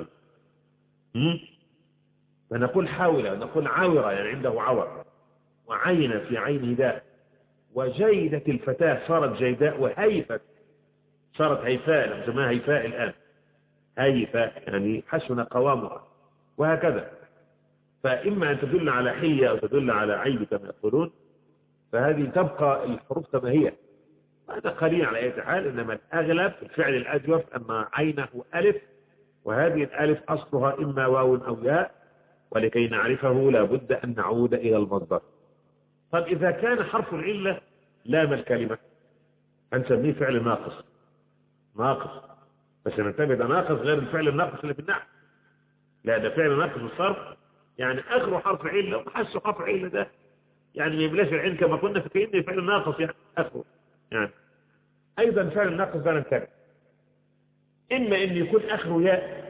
B: فنقول حاول، نقول عاورة يعني عنده عور، وعين في عينه داء، وجيدة الفتاة صارت جيداء، وهيفت صارت هيفاء، نسميها هيفاء الآن، هيفاء يعني حسن قوامها، وهكذا. فإما أن تدل على حلية أو تدل على عيب كما يقولون، فهذه تبقى الحروف كما هي. هذا قليل على أي حال، إنما الأغلب الفعل الأجوف أما عينه ألف وهذه الألف أصلها إما واو أو ياء، ولكي نعرفه لابد أن نعود إلى المصدر. طب إذا كان حرف العلة لام الكلمة هنسميه فعل ناقص. ناقص، بس ننتبه ده ناقص غير الفعل الناقص اللي في النحو. لا، ده فعل ناقص بالصرف، يعني آخره حرف علة وحسه حرف علة ده يعني ما يبلاش العين كما كنا فاكرين فعل ناقص يعني آخره. يعني أيضا فعل الناقص ده ننتبه، إما إن يكون آخره ياء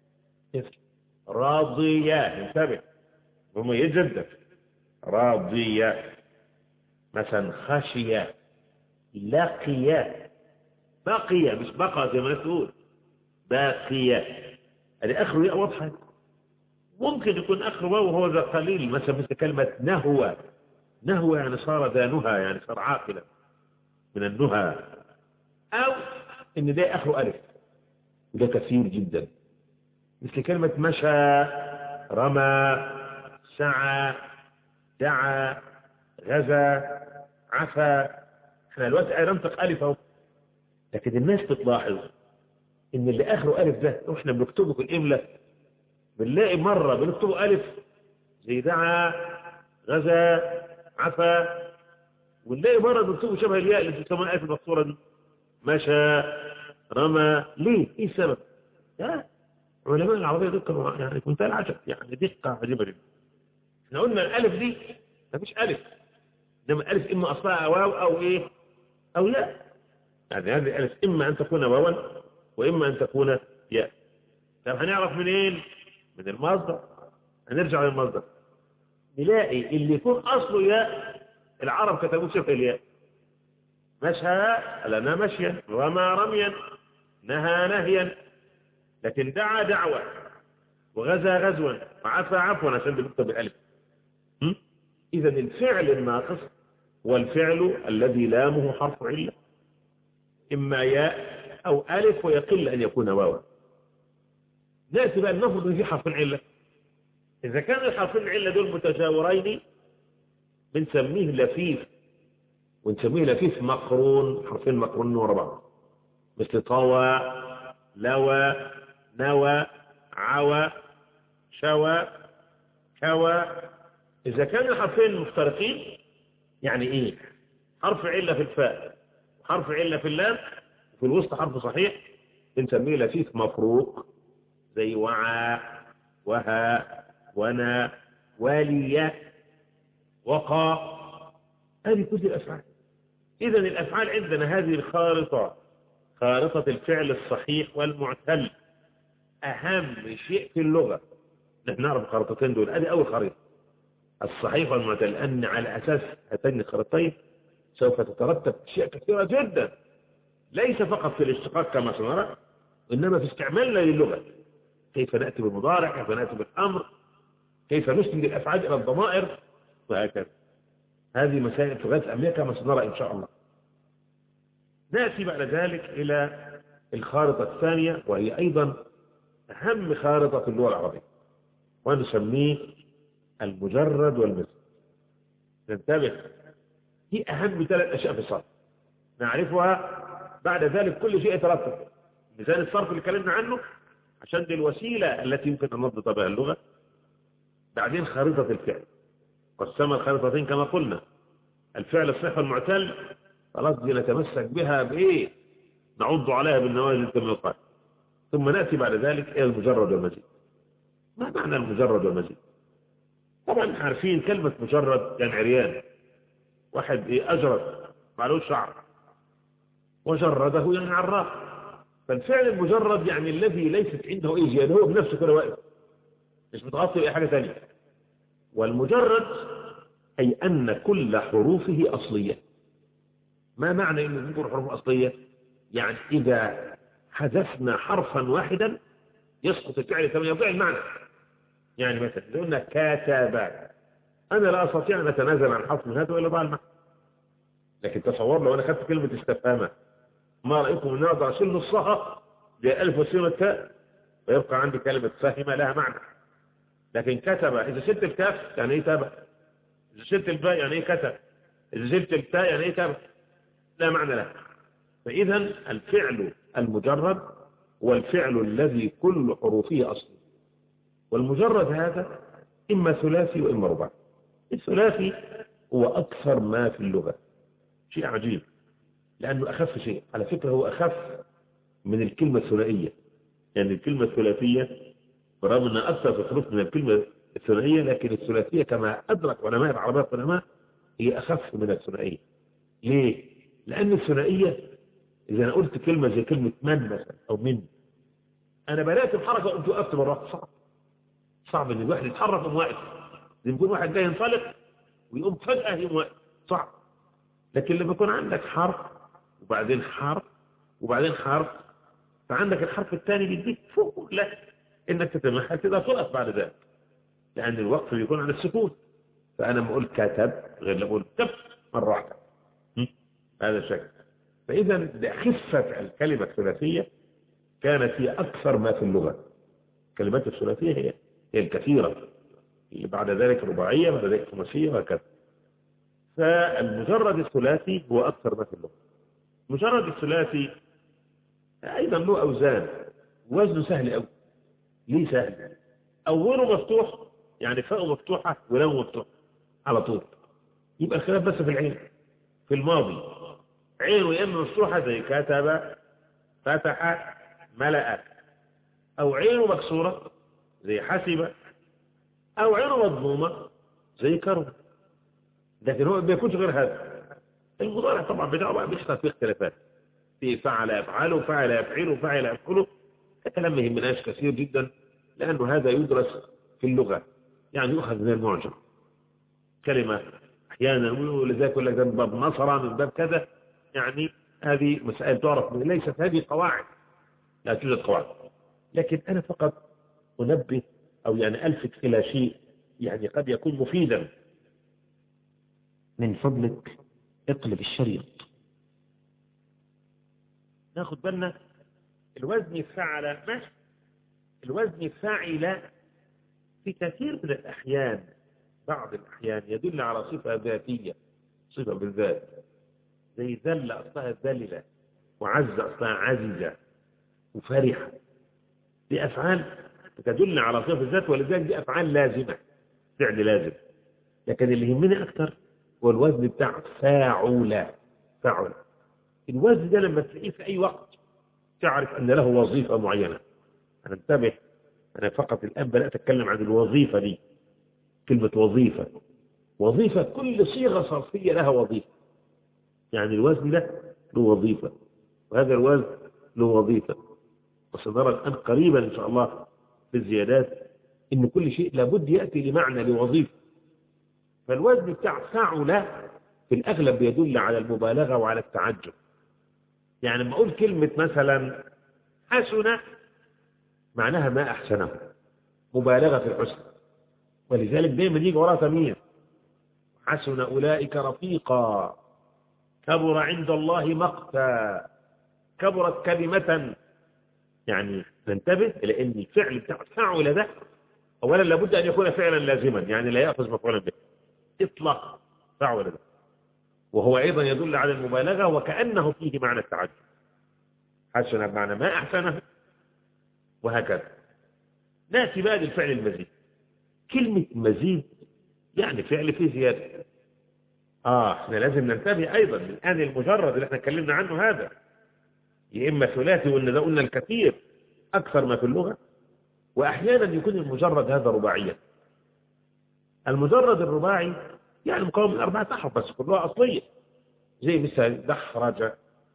B: راضية، ننتبه مميز جدا، راضية. مثلا خشية، لقية، باقية مش بقى زي ما تقول، باقية، هذه آخره ياء واضحة. ممكن يكون آخره واو وهو ذا قليل، مثل كلمة نهوى. نهوى يعني صار ذا نهى، يعني صار عاقلا من النهى. أو إن ده آخره ألف، وده كثير جدا، مثل كلمة مشى، رمى، سعى، دعا، غزا، عفا. احنا دلوقتي ننطق ألف اهو، لكن الناس تلاحظ إن اللي آخره ألف ده واحنا بنكتبه في الإملاء بنلاقي مرة بنكتبه ألف زي دعا، غزا، عفا، ونلاقي مرة بنكتبه شبه الياء اللي بتسمى ألف المقصورة دي، مشى، رمى. ليه؟ ايه السبب؟ علماء العربية دقة يعني منتهى العجب، يعني دقة عجيبة جدا. احنا قلنا الألف دي مفيش ألف، انما الألف إما أصلها واو أو إيه أو ياء. يعني هذه الألف إما أن تكون واوا وإما أن تكون ياء. طب هنعرف منين؟ من المصدر. هنرجع للمصدر نلاقي اللي يكون أصله ياء العرب كتبوه شبه الياء. مشى لنا مشيا، رمى رميا، نهى نهيا، لكن دعا دعوة، وغزا غزوا، وعفى عفوا عشان بنكتب بالالف. اذا الفعل الناقص هو الفعل الذي لامه حرف علة، اما ياء او الف، ويقل ان يكون واوا. ناتي بقى نفرض ان في حرف علة. اذا كان الحرفين العلة دول متجاورين بنسميه لفيف، ونسميه لفيف مقرون، حرفين مقرونين ورا بعض، مثل طوى، لوى، نوى، عوى، شوى، كوى. إذا كان الحرفين مفترقين يعني إيه؟ حرف علة في الفاء وحرف علة في اللام وفي الوسط حرف صحيح، بنسميه لفيف مفروق، زي وعى، وها، ونا، واليا، وقى. هذه كل الأفعال. إذا الأفعال عندنا هذه الخارطة، خارطة الفعل الصحيح والمعتل، أهم شيء في اللغة. نحن نعرف الخريطتين دول، هذه أول خريطة، الصحيح والمعتل، لأن على أساس هاتين الخريطتين سوف تترتب أشياء كثيرة جدا، ليس فقط في الاشتقاق كما سنرى، إنما في استعمالنا للغة. كيف نأتي بالمضارع، كيف نأتي بالأمر، كيف نسند الأفعال إلى الضمائر، وهكذا. هذه مسائل في غاية الأهمية كما سنرى إن شاء الله. نأتي بعد ذلك إلى الخارطة الثانية، وهي أيضا أهم خارطة في اللغة العربية، ونسميه المجرد والمثل. ننتبه، هي أهم 3 أشياء في الصرف نعرفها، بعد ذلك كل شيء يترتب. ميزان الصرف اللي اتكلمنا عنه عشان دي الوسيلة التي يمكن أن نضبط بها اللغة. بعدين خارطة الفعل، قسم الخارطتين كما قلنا، الفعل الصحيح والمعتل، خلاص دي نتمسك بها بإيه؟ نعض عليها بالنواجذ كما يقال. ثم نأتي بعد ذلك إلى المجرد والمزيد. ما معنى المجرد والمزيد؟ طبعا عارفين كلمة مجرد يعني عريان، واحد أجرد معلوش شعر، وجرده يعني عراق. فالفعل المجرد يعني الذي ليست عنده أي زيادة، هو بنفسه كده واقف مش متغطي بأي حاجة ثانية. والمجرد أي أن كل حروفه أصلية. ما معنى أن تكون حروف أصلية؟ يعني إذا حذفنا حرفا واحدا يسقط الفعل كما يضيع المعنى. يعني مثلا لو قلنا كاتب، أنا لا أستطيع أن أتنازل عن حرف من هذا وإلا ضاع المعنى. لكن تصور لو أنا خدت كلمة استفهامة، ما رأيكم أن أقدر أشيل نصها بألف وسين والتاء ويبقى عندي كلمة فهم لها معنى. لكن كتب إذا شلت الكاف يعني إيه تابع، إذا شلت الباء يعني إيه كتب، إذا شلت التاء يعني إيه تابع، لا معنى لها. فإذا الفعل المجرد هو الفعل الذي كل حروفه أصل، والمجرد هذا إما ثلاثي وإما رباعي. الثلاثي هو أكثر ما في اللغة، شيء عجيب لأنه أخف شيء. على فكرة هو أخف من الكلمة الثنائية، يعني الكلمة الثلاثية برغم أنها أكثر في الحروف من الكلمة الثنائية، لكن الثلاثية كما أدرك علماء العربية القدماء هي أخف من الثنائية. ليه؟ لأن الثنائية إذا أنا قلت كلمة زي كلمة من مثلا أو من، أنا بدأت الحركة وقمت وقفت مرة، صعب إن الواحد يتحرك وهو واقف، يكون واحد جاي ينطلق ويقوم فجأة يقوم واقف، صعب. لكن لما يكون عندك حرف وبعدين حرف وبعدين حرف، فعندك الحرف الثاني بيديك فوق لك إنك تتمهل تقدر تقف بعد ذلك، لأن الوقف بيكون على السكون. فأنا لما أقول كتب غير لما أقول كتب مرة واحدة، هذا الشكل. فإذا لخفة الكلمة الثلاثية كانت هي أكثر ما في اللغة. الكلمات الثلاثية هي الكثيرة، اللي بعد ذلك رباعية، بعد ذلك خماسية وهكذا. فالمجرد الثلاثي هو أكثر ما في اللغة. مجرد الثلاثي أيضا له أوزان، وزنه سهل أوي. ليه سهل؟ أوله مفتوح، يعني فاءه مفتوحة ولو مفتوح على طول، يبقى الخلاف بس في العين. في الماضي عينه يا إما مفتوحة زي كتب فتح ملأ، أو عينه مكسورة زي حسب، أو عينه مضمومة زي كرم. لكن هو ما بيكونش غير هذا. المضارع طبعا بتاعه بقى بيحصل فيه اختلافات، في فعل يفعله، فعل يفعله، فعل يفعله. الكلام ما يهمناش كثير جدا، لأنه هذا يدرس في اللغة، يعني يؤخذ من المعجم كلمة أحيانا، ولذلك يقول لك ده من باب نصر، من باب كذا، يعني هذه مسائل تعرف، ليست هذه قواعد، لا توجد قواعد. لكن أنا فقط أنبه أو يعني ألفت إلى شيء يعني قد يكون مفيدا.
A: من فضلك اقلب الشريط.
B: ناخد بالنا الوزن فعل ماشي، الوزن فاعل في كثير من الأحيان، بعض الأحيان يدل على صفة ذاتية، صفة بالذات، زي ذل أصلها ذللة، وعز أصلها عززة، وفرحة. دي أفعال تدل على صفة الذات، ولذلك دي أفعال لازمة، فعل لازم. لكن اللي يهمني أكثر هو الوزن بتاع فاعل. فاعل الوزن ده لما تلاقيه في أي وقت تعرف أن له وظيفة معينة. أنا انتبه، أنا فقط الآن بدأت أتكلم عن الوظيفة دي، كلمة وظيفة. وظيفة كل صيغة صرفية لها وظيفة، يعني الوزن ده له وظيفة، وهذا الوزن له وظيفة. وسنرى الآن قريبا إن شاء الله في الزيادات إن كل شيء لابد يأتي لمعنى لوظيفة. فالوزن بتاع فاعل في الأغلب يدل على المبالغة وعلى التعجب. يعني لما أقول كلمة مثلا حسن، معناها ما أحسنه، مبالغة في الحسن، ولذلك دائما يجي وراء تمييز. حسن أولئك رفيقا، كبر عند الله مقتا، كبرت كلمة. يعني ننتبه إلى أن الفعل بتاع فاعل ده أولا لابد أن يكون فعلا لازما، يعني لا يأخذ مفعولا به إطلاق فاعل ده، وهو أيضا يدل على المبالغة وكأنه فيه معنى التعجب. حسن بمعنى ما أحسنه، وهكذا. نأتي بقى للفعل المزيد. كلمة مزيد يعني فعل فيه زيادة. احنا لازم ننتبه أيضا من الآن المجرد اللي احنا اتكلمنا عنه هذا، يا إما ثلاثي وإن ده قلنا الكثير أكثر ما في اللغة، وأحيانا يكون المجرد هذا رباعيا. المجرد الرباعي يعني مكون من 4 أحرف بس كلها أصلية، زي مثال دحرج،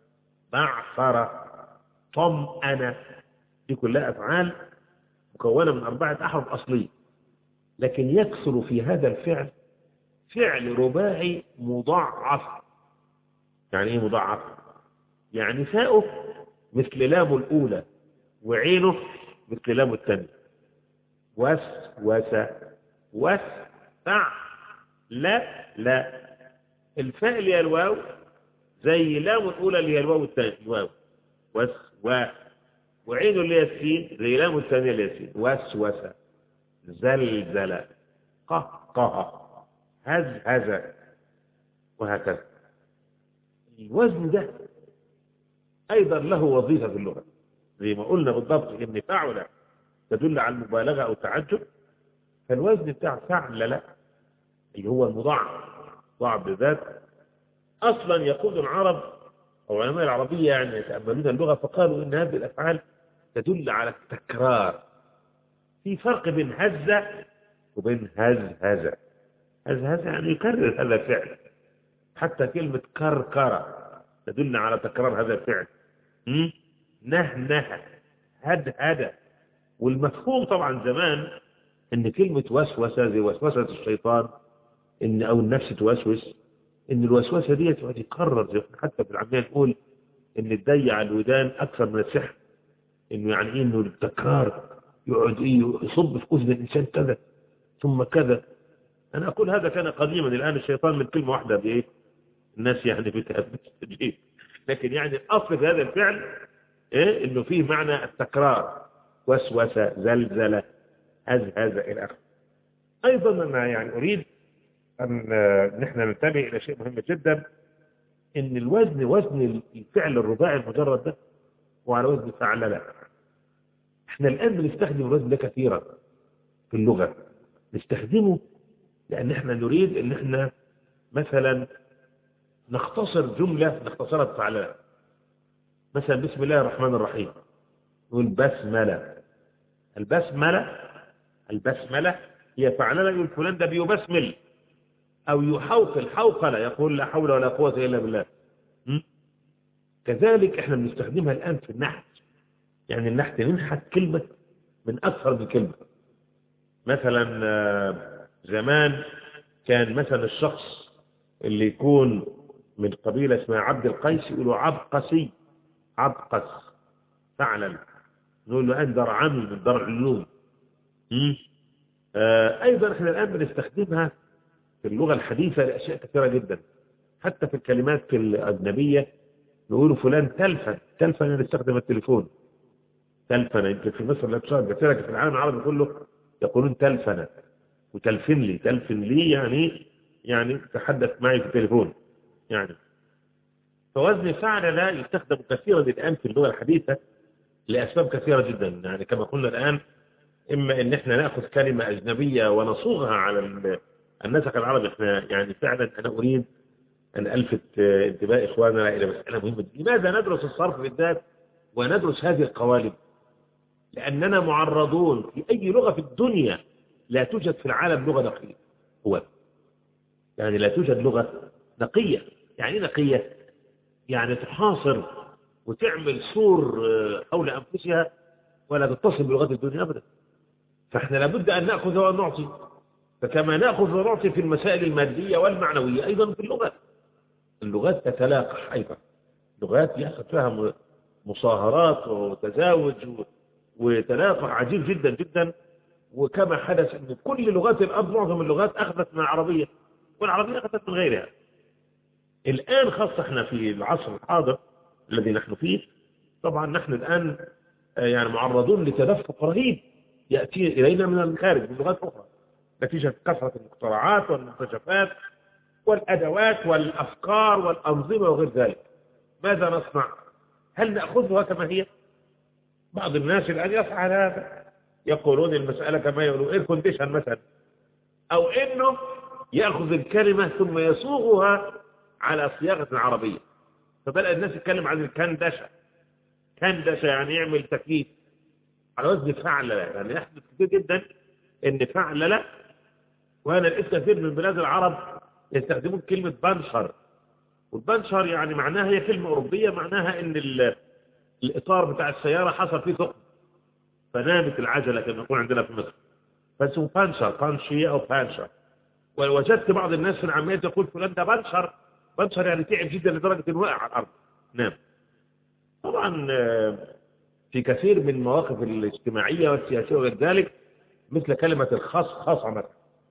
B: بعثر، طمأن، دي كلها أفعال مكونة من 4 أحرف أصلية. لكن يكثر في هذا الفعل فعل رباعي مضاعف. يعني ايه مضاعف؟ يعني فاؤه مثل لام الأولى، وعينه مثل لام الثانية. وس فع لا الفاء اللي هي الواو زي لام الأولى اللي هي الواو الثانية، الواو وعينه اللي هي السين زي لام الثانية اللي هي السين. وسوس، زلزل، قهقه، هزهز، وهكذا. الوزن ده أيضا له وظيفة في اللغة، زي ما قلنا بالضبط إن فعل تدل على المبالغة أو التعجب، فالوزن بتاع فعل اللي هو المضاعف ضعف بذات أصلا يقول العرب أو علماء العربية يعني يتأملون اللغة فقالوا إن هذه الأفعال تدل على التكرار. في فرق بين هز وبين هزهزة. هزهزة يعني يكرر هذا الفعل، حتى كلمة كركرة تدل على تكرار هذا الفعل. نهنه هدهد. والمفهوم طبعا زمان ان كلمة وسوسة زي وسوسة الشيطان ان او النفس توسوس، ان الوسوسة دي تكرر. حتى في العامية نقول ان الدي على الودان اكثر من السحر، انه يعني ايه؟ انه التكرار يقعد يصب في اذن الانسان كذا ثم كذا. انا اقول هذا كان قديما، الان الشيطان من كلمة واحدة بايه الناس يعني بتستجيب. لكن يعني الاصل في هذا الفعل إيه؟ انه فيه معنى التكرار، وسوسة زلزلة هزهزة الى اخره. ايضا انا يعني اريد ان نحن ننتبه الى شيء مهم جدا، ان الوزن وزن الفعل الرباعي المجرد ده وعلى وزن فعللة. احنا الان بنستخدم الوزن ده كثيرا في اللغة، نستخدمه لان احنا نريد ان احنا مثلا نختصر جملة نختصرها بفعللة. مثلا بسم الله الرحمن الرحيم نقول بسملة. البسملة هي فعللة، يقول فلان ده بيبسمل أو يحوقل حوقلة، يقول لا حول ولا قوة إلا بالله. كذلك احنا بنستخدمها الآن في النحت، يعني النحت ننحت كلمة من أكثر من كلمة. مثلا زمان كان مثلا الشخص اللي يكون من قبيلة اسمها عبد القيس يقولوا عبقسي، عبقس فعلا، نقول له أن درعمي من درع العلوم. أيضا احنا الآن بنستخدمها في اللغة الحديثة لأشياء كثيرة جدا، حتى في الكلمات الأجنبية نقول فلان تلفن نستخدم التليفون تلفن. يمكن في مصر لا تشاهد بسيرك، في العالم العربي كله يقولون تلفن وتلفن لي يعني تحدث معي في التليفون يعني. فوزن فعل لا يستخدم كثيرا الآن في اللغة الحديثة لأسباب كثيرة جدا. يعني كما قلنا الآن، إما إن إحنا نأخذ كلمة أجنبية ونصوغها على النسق العربي. إحنا يعني فعلا أنا أريد أن ألفت انتباه إخواننا إلى مسألة مهمة. لماذا ندرس الصرف بالذات وندرس هذه القوالب؟ لأننا معرضون في أي لغة في الدنيا لا توجد في العالم لغة نقية. هو يعني لا توجد لغة نقية. يعني نقية يعني تحاصر وتعمل سور حول أنفسها ولا تتصل بلغات الدنيا أبدا. فإحنا لابد أن نأخذ ونعطي، فكما نأخذ ونعطي في المسائل المادية والمعنوية أيضا في اللغات تتلاقح. أيضا لغات يحصل فيها مصاهرات وتزاوج وتلاقح عجيب جدا جدا. وكما حدث أن كل لغات الأرض معظم اللغات أخذت من العربية والعربية أخذت من غيرها. الآن خاصة احنا في العصر الحاضر الذي نحن فيه، طبعا نحن الآن يعني معرضون لتدفق رهيب يأتي إلينا من الخارج من لغات أخرى نتيجة كثرة المخترعات والمكتشفات والأدوات والأفكار والأنظمة وغير ذلك. ماذا نصنع؟ هل نأخذها كما هي؟ بعض الناس الآن يفعل هذا، يقولون المسألة كما يقولون إير كونديشن مثلا، أو إنه يأخذ الكلمة ثم يصوغها على صياغة عربية. فبدأ الناس يتكلم عن الكندشة. كندشة يعني يعمل تكييف على وزن فعللة. يعني يحدث كثير جدا إن فعللة، وأنا لقيت كثير من بلاد العرب يستخدمون كلمة بنشر. والبنشر يعني معناها هي كلمة أوروبية، معناها إن الإطار بتاع السيارة حصل فيه ثقب فنامت العجلة كما يقول عندنا في مصر، فاسمه بانشر أو بانشر. ووجدت بعض الناس في العامية يقول فلان ده بنشر يعني تعب جدا لدرجة انه وقع على الأرض نام. طبعا في كثير من المواقف الاجتماعية والسياسية وغير ذلك، مثل كلمة الخصخصة مثلا،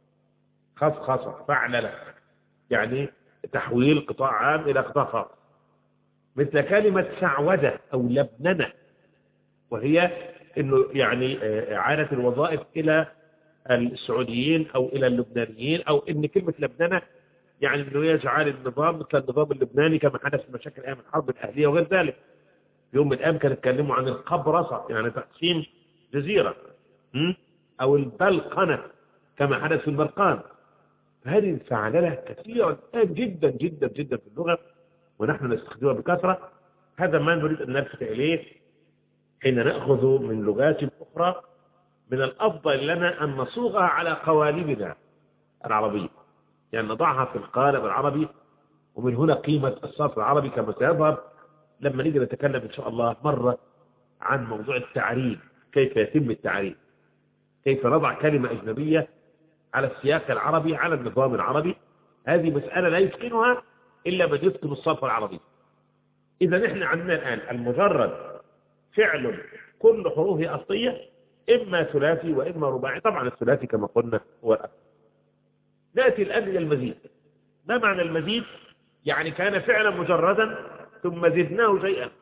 B: خصخصة فعللة يعني تحويل قطاع عام إلى قطاع خاص. مثل كلمة سعودة أو لبننة، وهي إنه يعني إعادة الوظائف إلى السعوديين أو إلى اللبنانيين، أو إن كلمة لبننة يعني إنه يجعل النظام مثل النظام اللبناني كما حدث في مشاكل أيام الحرب الأهلية وغير ذلك. في يوم من الأيام كانوا يتكلموا عن القبرصة، يعني تقسيم جزيرة، أو البلقنة كما حدث في البلقان. فهذه الفعالة كثيرة الآن جدا جدا جدا في اللغة، ونحن نستخدمها بكثرة. هذا ما نريد أن نلفت إليه حين نأخذ من لغات أخرى. من الأفضل لنا أن نصوغها على قوالبنا العربية، يعني نضعها في القالب العربي، ومن هنا قيمة الصرف العربي كما سيظهر لما نيجي نتكلم إن شاء الله مرة عن موضوع التعريب، كيف يتم التعريب، كيف نضع كلمة أجنبية على السياق العربي على النظام العربي. هذه مسألة لا يتقنها إلا من يتقن الصرف العربي. إذا نحن عندنا الآن المجرد فعل كل حروفه أصلية، إما ثلاثي وإما رباعي. طبعا الثلاثي كما قلنا هو الأصل. نأتي الآن إلى المزيد. ما معنى المزيد؟ يعني كان فعلا مجردا ثم زدناه شيئا.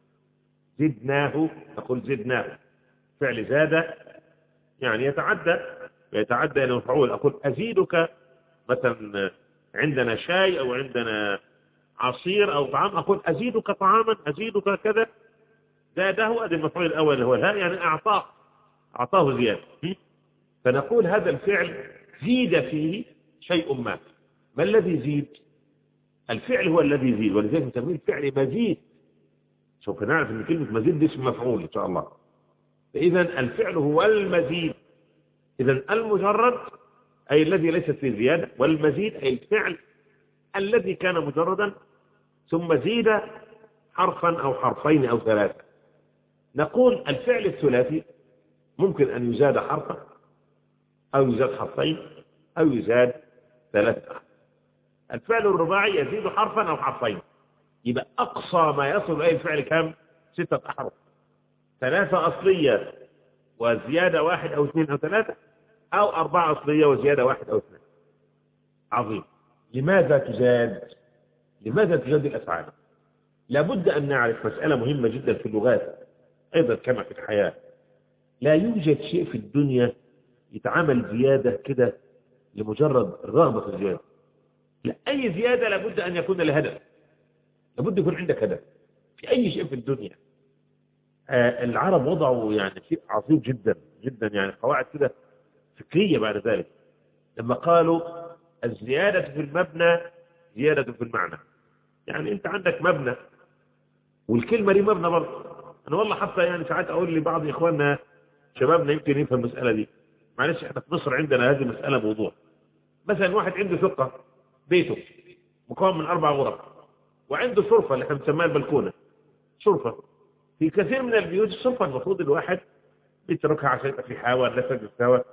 B: زدناه، نقول زدناه، فعل زاد يعني يتعدى إلى مفعول. أقول أزيدك مثلا عندنا شاي أو عندنا عصير أو طعام، أقول أزيدك طعاما، أزيدك كذا. زاده هذا المفعول الأول هو الهاء، يعني أعطاه زيادة. فنقول هذا الفعل زيد فيه شيء ما. ما الذي يزيد؟ الفعل هو الذي يزيد، ولذلك نسميه الفعل مزيد. سوف نعرف أن كلمة مزيد دي اسم مفعول إن شاء الله. فإذا الفعل هو المزيد. إذا المجرد أي الذي ليست فيه زيادة، والمزيد أي الفعل الذي كان مجردا ثم زيد حرفا أو حرفين أو ثلاثة. نقول الفعل الثلاثي ممكن أن يزاد حرفا أو يزاد حرفين أو يزاد ثلاثة. الفعل الرباعي يزيد حرفا أو حرفين. يبقى أقصى ما يصل إليه الفعل كم؟ 6 أحرف، 3 أصلية وزيادة 1 أو 2 أو 3، أو 4 أصلية وزيادة 1 أو 2. عظيم. لماذا تزاد الأفعال؟ لابد أن نعرف مسألة مهمة جدا في اللغات أيضا كما في الحياة. لا يوجد شيء في الدنيا يتعامل زيادة كده لمجرد الرغبة في الزيادة. لا، أي زيادة لابد أن يكون لها هدف، لابد يكون عندك هدف في أي شيء في الدنيا. العرب وضعوا يعني شيء عظيم جدا جدا، يعني قواعد كده فكرية بعد ذلك، لما قالوا الزيادة في المبنى زيادة في المعنى. يعني أنت عندك مبنى والكلمة دي مبنى برضه. أنا والله حتى يعني ساعات أقول لبعض إخواننا شبابنا يمكن يفهم المسألة دي. معلش إحنا في مصر عندنا هذه المسألة موضوع. مثلا واحد عنده شقة، بيته مكون من 4 غرف، وعنده شرفة اللي احنا بنسميها البلكونة، شرفة. في كثير من البيوت الشرفة المفروض الواحد يتركها عشان يبقى في هواء، الناس تستوى.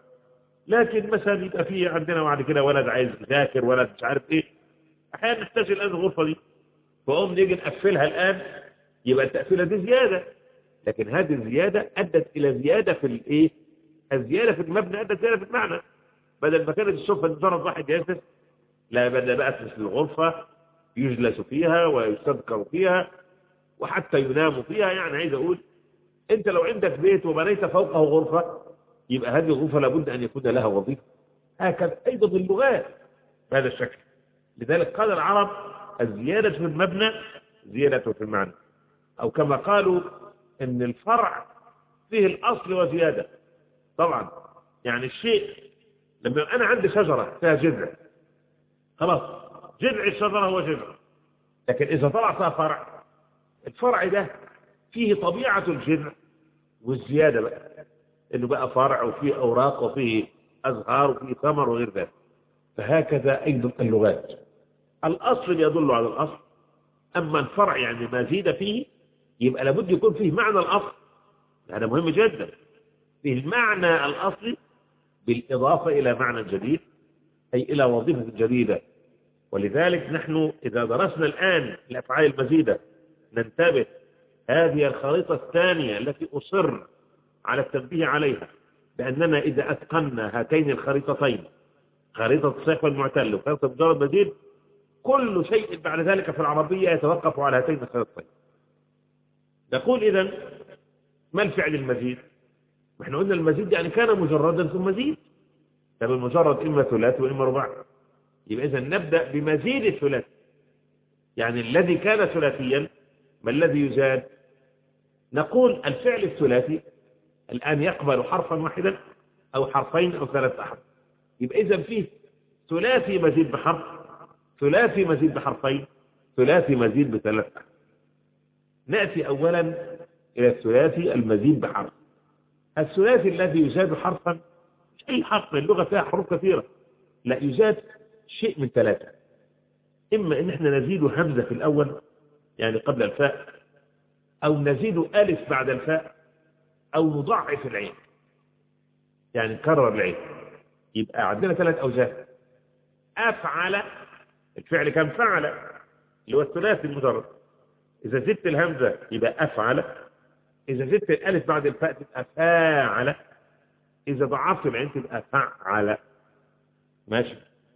B: لكن مثلا يبقى في عندنا بعد كده ولد عايز يذاكر، ولد مش عارف ايه، احيانا نحتاج الان الغرفة دي، فقوم نيجي نقفلها الان، يبقى التقفيلة دي زيادة. لكن هذه الزيادة أدت إلى زيادة في الايه؟ الزيادة في المبنى أدت زيادة في المعنى. بدل ما كانت الشرفة مجرد واحد جالس، لا، بدأ بقى مثل الغرفة يجلس فيها ويستذكر فيها وحتى ينام فيها. يعني عايز أقول أنت لو عندك بيت وبنيت فوقه غرفة، يبقى هذه الغرفة لابد أن يكون لها وظيفة. هكذا أيضا اللغات بهذا الشكل. لذلك قال العرب الزيادة في المبنى زيادة في المعنى، أو كما قالوا إن الفرع فيه الأصل وزيادة. طبعا يعني الشيء لما أنا عندي شجرة فيها جذع، خلاص جذع الشجرة هو جذع، لكن إذا طلع فيها فرع، الفرع ده فيه طبيعة الجذع والزيادة بقى، إنه بقى فرع وفيه أوراق وفيه أزهار وفيه ثمر وغير ذلك. فهكذا أيضا اللغات، الأصل يدل على الأصل، أما الفرع يعني ما زيد فيه يبقى لابد يكون فيه معنى الأصل. هذا مهم جدا، فيه المعنى الأصلي بالإضافة إلى معنى جديد، أي إلى وظيفة جديدة. ولذلك نحن إذا درسنا الآن الأفعال المزيدة ننتبه، هذه الخريطة الثانية التي أصر على التنبيه عليها، بأننا إذا أتقنا هاتين الخريطتين، خريطة الصحيح والمعتل وخريطة مجرد مزيد، كل شيء بعد ذلك في العربية يتوقف على هاتين الخريطتين. نقول إذن ما الفعل المزيد؟ احنا قلنا المزيد يعني كان مجردا ثم زيد. طب المجرد إما ثلاثي وإما رباعي، يبقى إذن نبدأ بمزيد الثلاثي. يعني الذي كان ثلاثيا ما الذي يزاد؟ نقول الفعل الثلاثي الآن يقبل حرفا واحدا أو حرفين أو ثلاثة أحرف. يبقى إذا فيه ثلاثي مزيد بحرف، ثلاثي مزيد بحرفين، ثلاثي مزيد بثلاث أحرف. نأتي أولا إلى الثلاثي المزيد بحرف. الثلاثي الذي يزاد حرفا مش أي حرف، من اللغة فيها حروف كثيرة، لا، يزاد شيء من ثلاثة. إما إن احنا نزيد همزة في الأول يعني قبل الفاء، أو نزيد ألف بعد الفاء، أو نضعف العين يعني نكرر العين. يبقى عندنا ثلاث أوجه. أفعل، الفعل كان فعل اللي هو الثلاثي المجرد، إذا زدت الهمزة يبقى أفعل، إذا زدت الألف بعد الفاء تبقى فاعل، إذا ضعفت العين تبقى فعل. ماشي.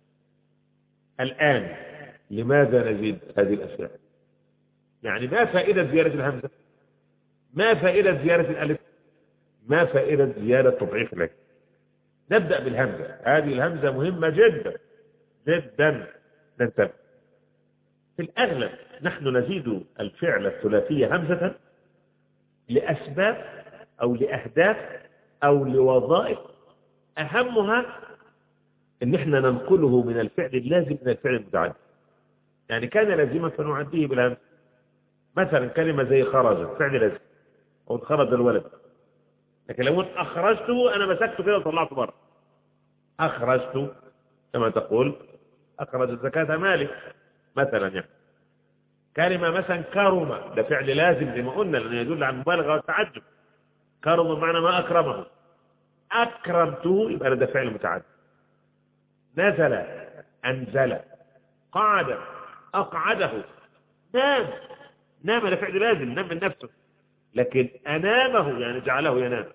B: الآن لماذا نزيد هذه الأشياء؟ يعني ما فائدة زيادة الهمزة؟ ما فائدة زيادة الألف؟ ما فائدة زيادة تضعيف العين؟ نبدأ بالهمزة. هذه الهمزة مهمة جدا جدا. ننتبه. في الأغلب نحن نزيد الفعل الثلاثي همزة لأسباب أو لأهداف أو لوظائف، أهمها إن احنا ننقله من الفعل اللازم إلى الفعل المتعدي. يعني كان لازما فنعديه بالهمزة. مثلا كلمة زي خرج، فعل لازم، أو خرج الولد. لكن لو أخرجته أنا مسكته كده وطلعته بره. أخرجته كما تقول أخرج الزكاة مالي مثلا. يعني كلمة مثلا كرم، ده فعل لازم زي ما قلنا لأنه يدل على المبالغة والتعجب. كرم بمعنى ما أكرمه. أكرمته يبقى ده فعل متعدي. نزل، أنزل، قعد، أقعده، نام. نام ده فعل لازم، نام من نفسه. لكن أنامه يعني جعله ينام.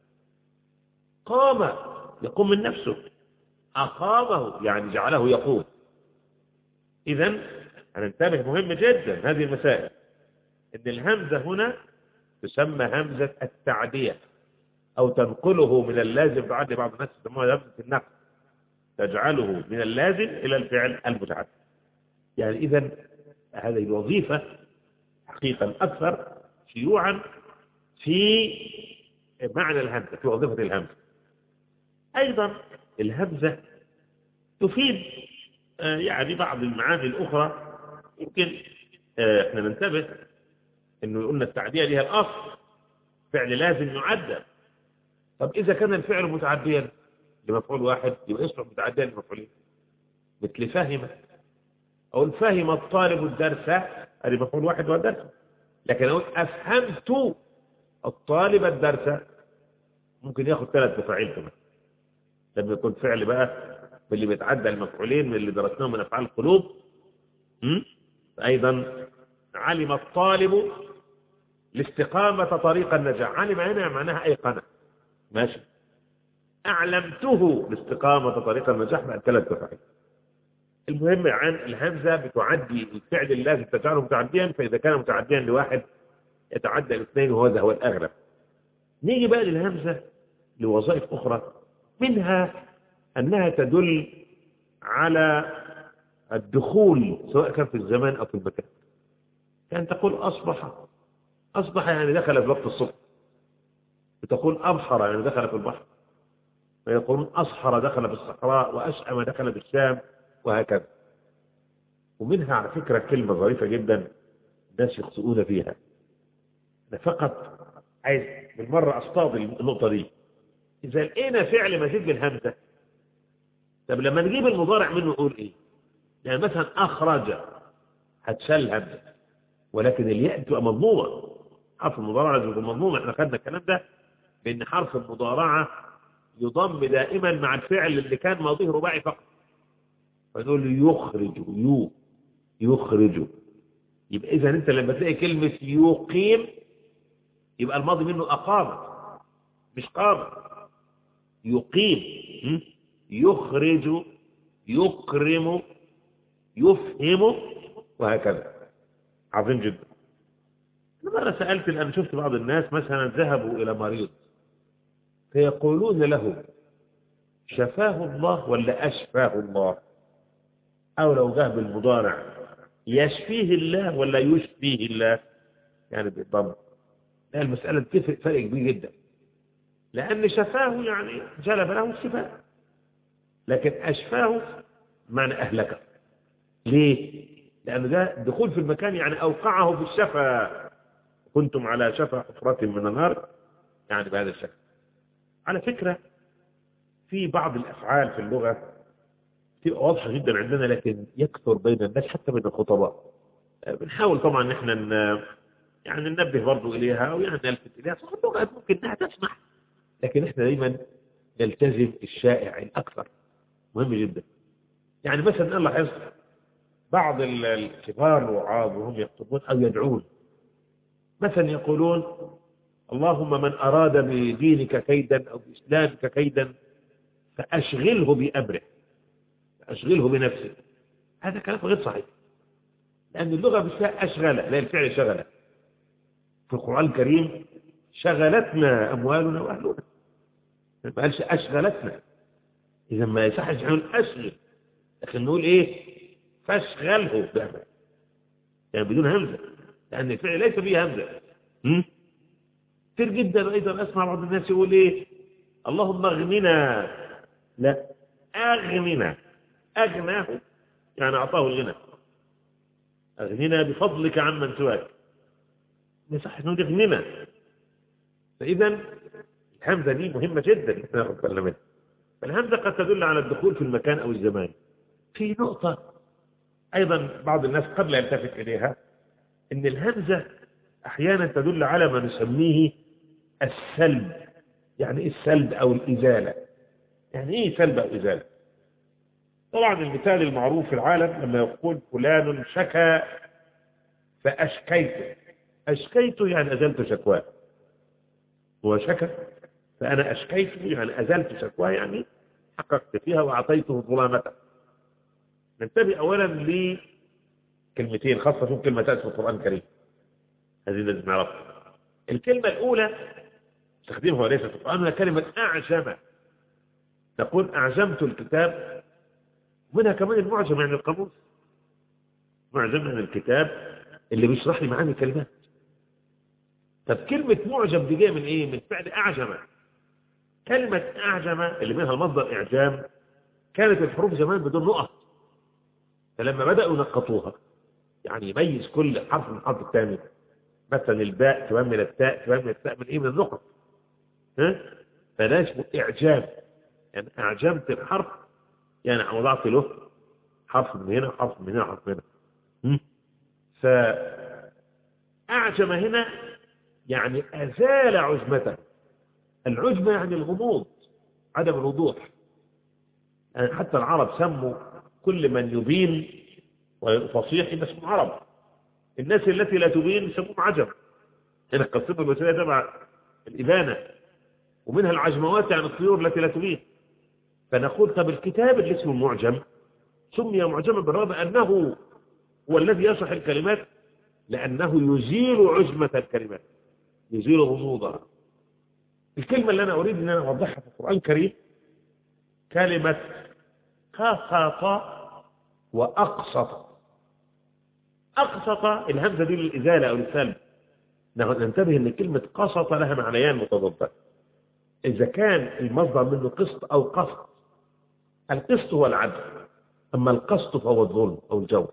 B: قام، يقوم من نفسه. أقامه يعني جعله يقوم. إذن هننتبه، مهم جدا هذه المسائل، إن الهمزة هنا تسمى همزة التعدية، أو تنقله من اللازم بعد بعض الناس يسموها همزة النقل، تجعله من اللازم إلى الفعل المتعدي. يعني إذن هذه الوظيفة حقيقة أكثر شيوعا في معنى الهمزة، في وظيفة الهمزة. أيضا الهمزة تفيد يعني بعض المعاني الأخرى. يمكن احنا ننتبه انه قلنا التعدية لها الأصل، فعل لازم يعدى. طب إذا كان الفعل متعديا لمفعول واحد يبقى يصبح متعديا لمفعولين، مثل فهم، أو فهم الطالب الدرس، هذه مفعول واحد والدرس. لكن أقول أفهمت الطالب الدرس ممكن ياخد ثلاث مفاعيل كمان، لما يكون فعل بقى من اللي بيتعدى المفعولين من اللي درسناهم من أفعال القلوب. أيضا علم الطالب الاستقامة طريق النجاح. علم هنا معناها أيقنة. ماشي. أعلمته الاستقامة طريق النجاح مع ثلاث مفاعيل. المهم عن الهمزة بتعدي الفعل اللازم تجعله متعديا، فإذا كان متعديا لواحد يتعدى الاثنين، وهذا هو الأغلب. نيجي بقى للهمزة لوظائف أخرى، منها أنها تدل على الدخول سواء كان في الزمان أو في المكان. يعني تقول أصبح، أصبح يعني دخل في وقت الصبح. بتقول أبحر يعني دخل في البحر. ويقولون أصحر دخل في الصحراء، وأشأم دخل في الشام، وهكذا. ومنها على فكرة كلمة ظريفة جدا الناس يخطئون فيها. أنا فقط عايز بالمرة أصطاد النقطة دي. إذا لقينا فعل مزيد بالهمزة، طب لما نجيب المضارع منه نقول إيه؟ يعني مثلا أخرج هتشل همزة، ولكن الياء تبقى مضمومة. حرف المضارعة لازم يكون مضموم. احنا خدنا الكلام ده بأن حرف المضارعة يضم دائما مع الفعل اللي كان ماضيه رباعي فقط. فنقول يخرج، يخرج. يبقى إذا أنت لما تلاقي كلمة يقيم يبقى الماضي منه أقام مش قام. يقيم، يخرج، يكرم، يفهم، وهكذا. عظيم جدا. مرة سألت، أنا شفت بعض الناس مثلا ذهبوا إلى مريض فيقولون له شفاه الله ولا أشفاه الله، أو لو جاء بالمضارع يشفيه الله ولا يشفيه الله، يعني بالضم. لا، المسألة تفرق فرق كبير جدا، لأن شفاه يعني جلب له الشفاء، لكن أشفاه معنى أهلكه. ليه؟ لأن ده دخول في المكان يعني أوقعه في الشفا، كنتم على شفا حفرة من النار، يعني بهذا الشكل. على فكرة في بعض الأفعال في اللغة تبقى واضحة جدا عندنا، لكن يكثر بين الناس حتى بين الخطباء. بنحاول طبعا ان احنا يعني ننبه برضو اليها، او يعني نلفت اليها. صح، اللغة ممكن انها تسمح، لكن احنا دايما نلتزم الشائع الاكثر، مهم جدا. يعني مثلا الله يحفظ بعض الكبار الوعاظ وهم يخطبون او يدعون، مثلا يقولون: اللهم من اراد بدينك كيدا او باسلامك كيدا فاشغله بامره، فاشغله بنفسه. هذا كلام غير صحيح، لأن اللغة مش فيها أشغل، لا، الفعل شغل. في القرآن الكريم شغلتنا أموالنا وأهلنا، ما قالش أشغلتنا. إذا ما يصحش نقول أشغل، لكن نقول إيه؟ فاشغله بأمر، يعني بدون همزة، لأن الفعل ليس فيه همزة. كثير جدا أيضا أسمع بعض الناس يقول إيه؟ اللهم اغننا. لا، أغننا. أغناه يعني أعطاه الغنى. أغننا بفضلك عمن سواك، يصح نقول اغننا. فإذا الهمزة دي مهمة جدا ناخد بالنا منها. فالهمزة قد تدل على الدخول في المكان أو الزمان. في نقطة أيضا بعض الناس قد لا يلتفت إليها، إن الهمزة أحيانا تدل على ما نسميه السلب. يعني إيه السلب أو الإزالة؟ يعني إيه سلب أو إزالة؟ طبعا المثال المعروف في العالم لما يقول فلان شكى فأشكيته. أشكيته يعني أزلت شكواه. هو شكى فأنا أشكيته يعني أزلت شكواه، يعني حققت فيها وأعطيته ظلامته. ننتبه أولا لكلمتين خاصة في كلمتين في القرآن الكريم، هذه لازم نعرفها. الكلمة الأولى تستخدمها ليس في القرآن هي كلمة أعجم. تقول أعجمت الكتاب، منها كمان المعجم يعني القاموس. معجم من الكتاب اللي بيشرح لي معاني الكلمات. طب كلمة معجم دي جاية من إيه؟ من فعل أعجم. كلمة أعجم اللي منها المصدر إعجام، كانت الحروف زمان بدون نقط، فلما بدأوا ينقطوها يعني يميز كل حرف من حرف الثاني. مثلا الباء تبان من التاء، تبان من التاء من إيه؟ من النقط. فده اسمه إعجام، يعني أعجمت الحرف، يعني وضعت له حرف من هنا حرف من هنا حرف من هنا. فأعجم هنا يعني أزال عجمته. العجمة يعني الغموض، عدم الوضوح. يعني حتى العرب سموا كل من يبين وفصيح يبقى اسمه عرب. الناس التي لا تبين يسموهم عجم. هنا قصته الوسيلة تبع الإبانة، ومنها العجموات يعني الطيور التي لا تبين. فنقول طب الكتاب اللي اسمه معجم سمي معجما بالرغم أنه هو الذي يشرح الكلمات، لأنه يزيل عجمة الكلمات، يزيل غموضها. الكلمة اللي أنا أريد أن أنا أوضحها في القرآن الكريم كلمة قسط وأقسط. أقسط الهمزة دي للإزالة أو للسلب. ننتبه أن كلمة قسط لها معنيان متضادان. إذا كان المصدر منه قسط أو قسط، القسط هو العدل، أما القسط فهو الظلم أو الجور.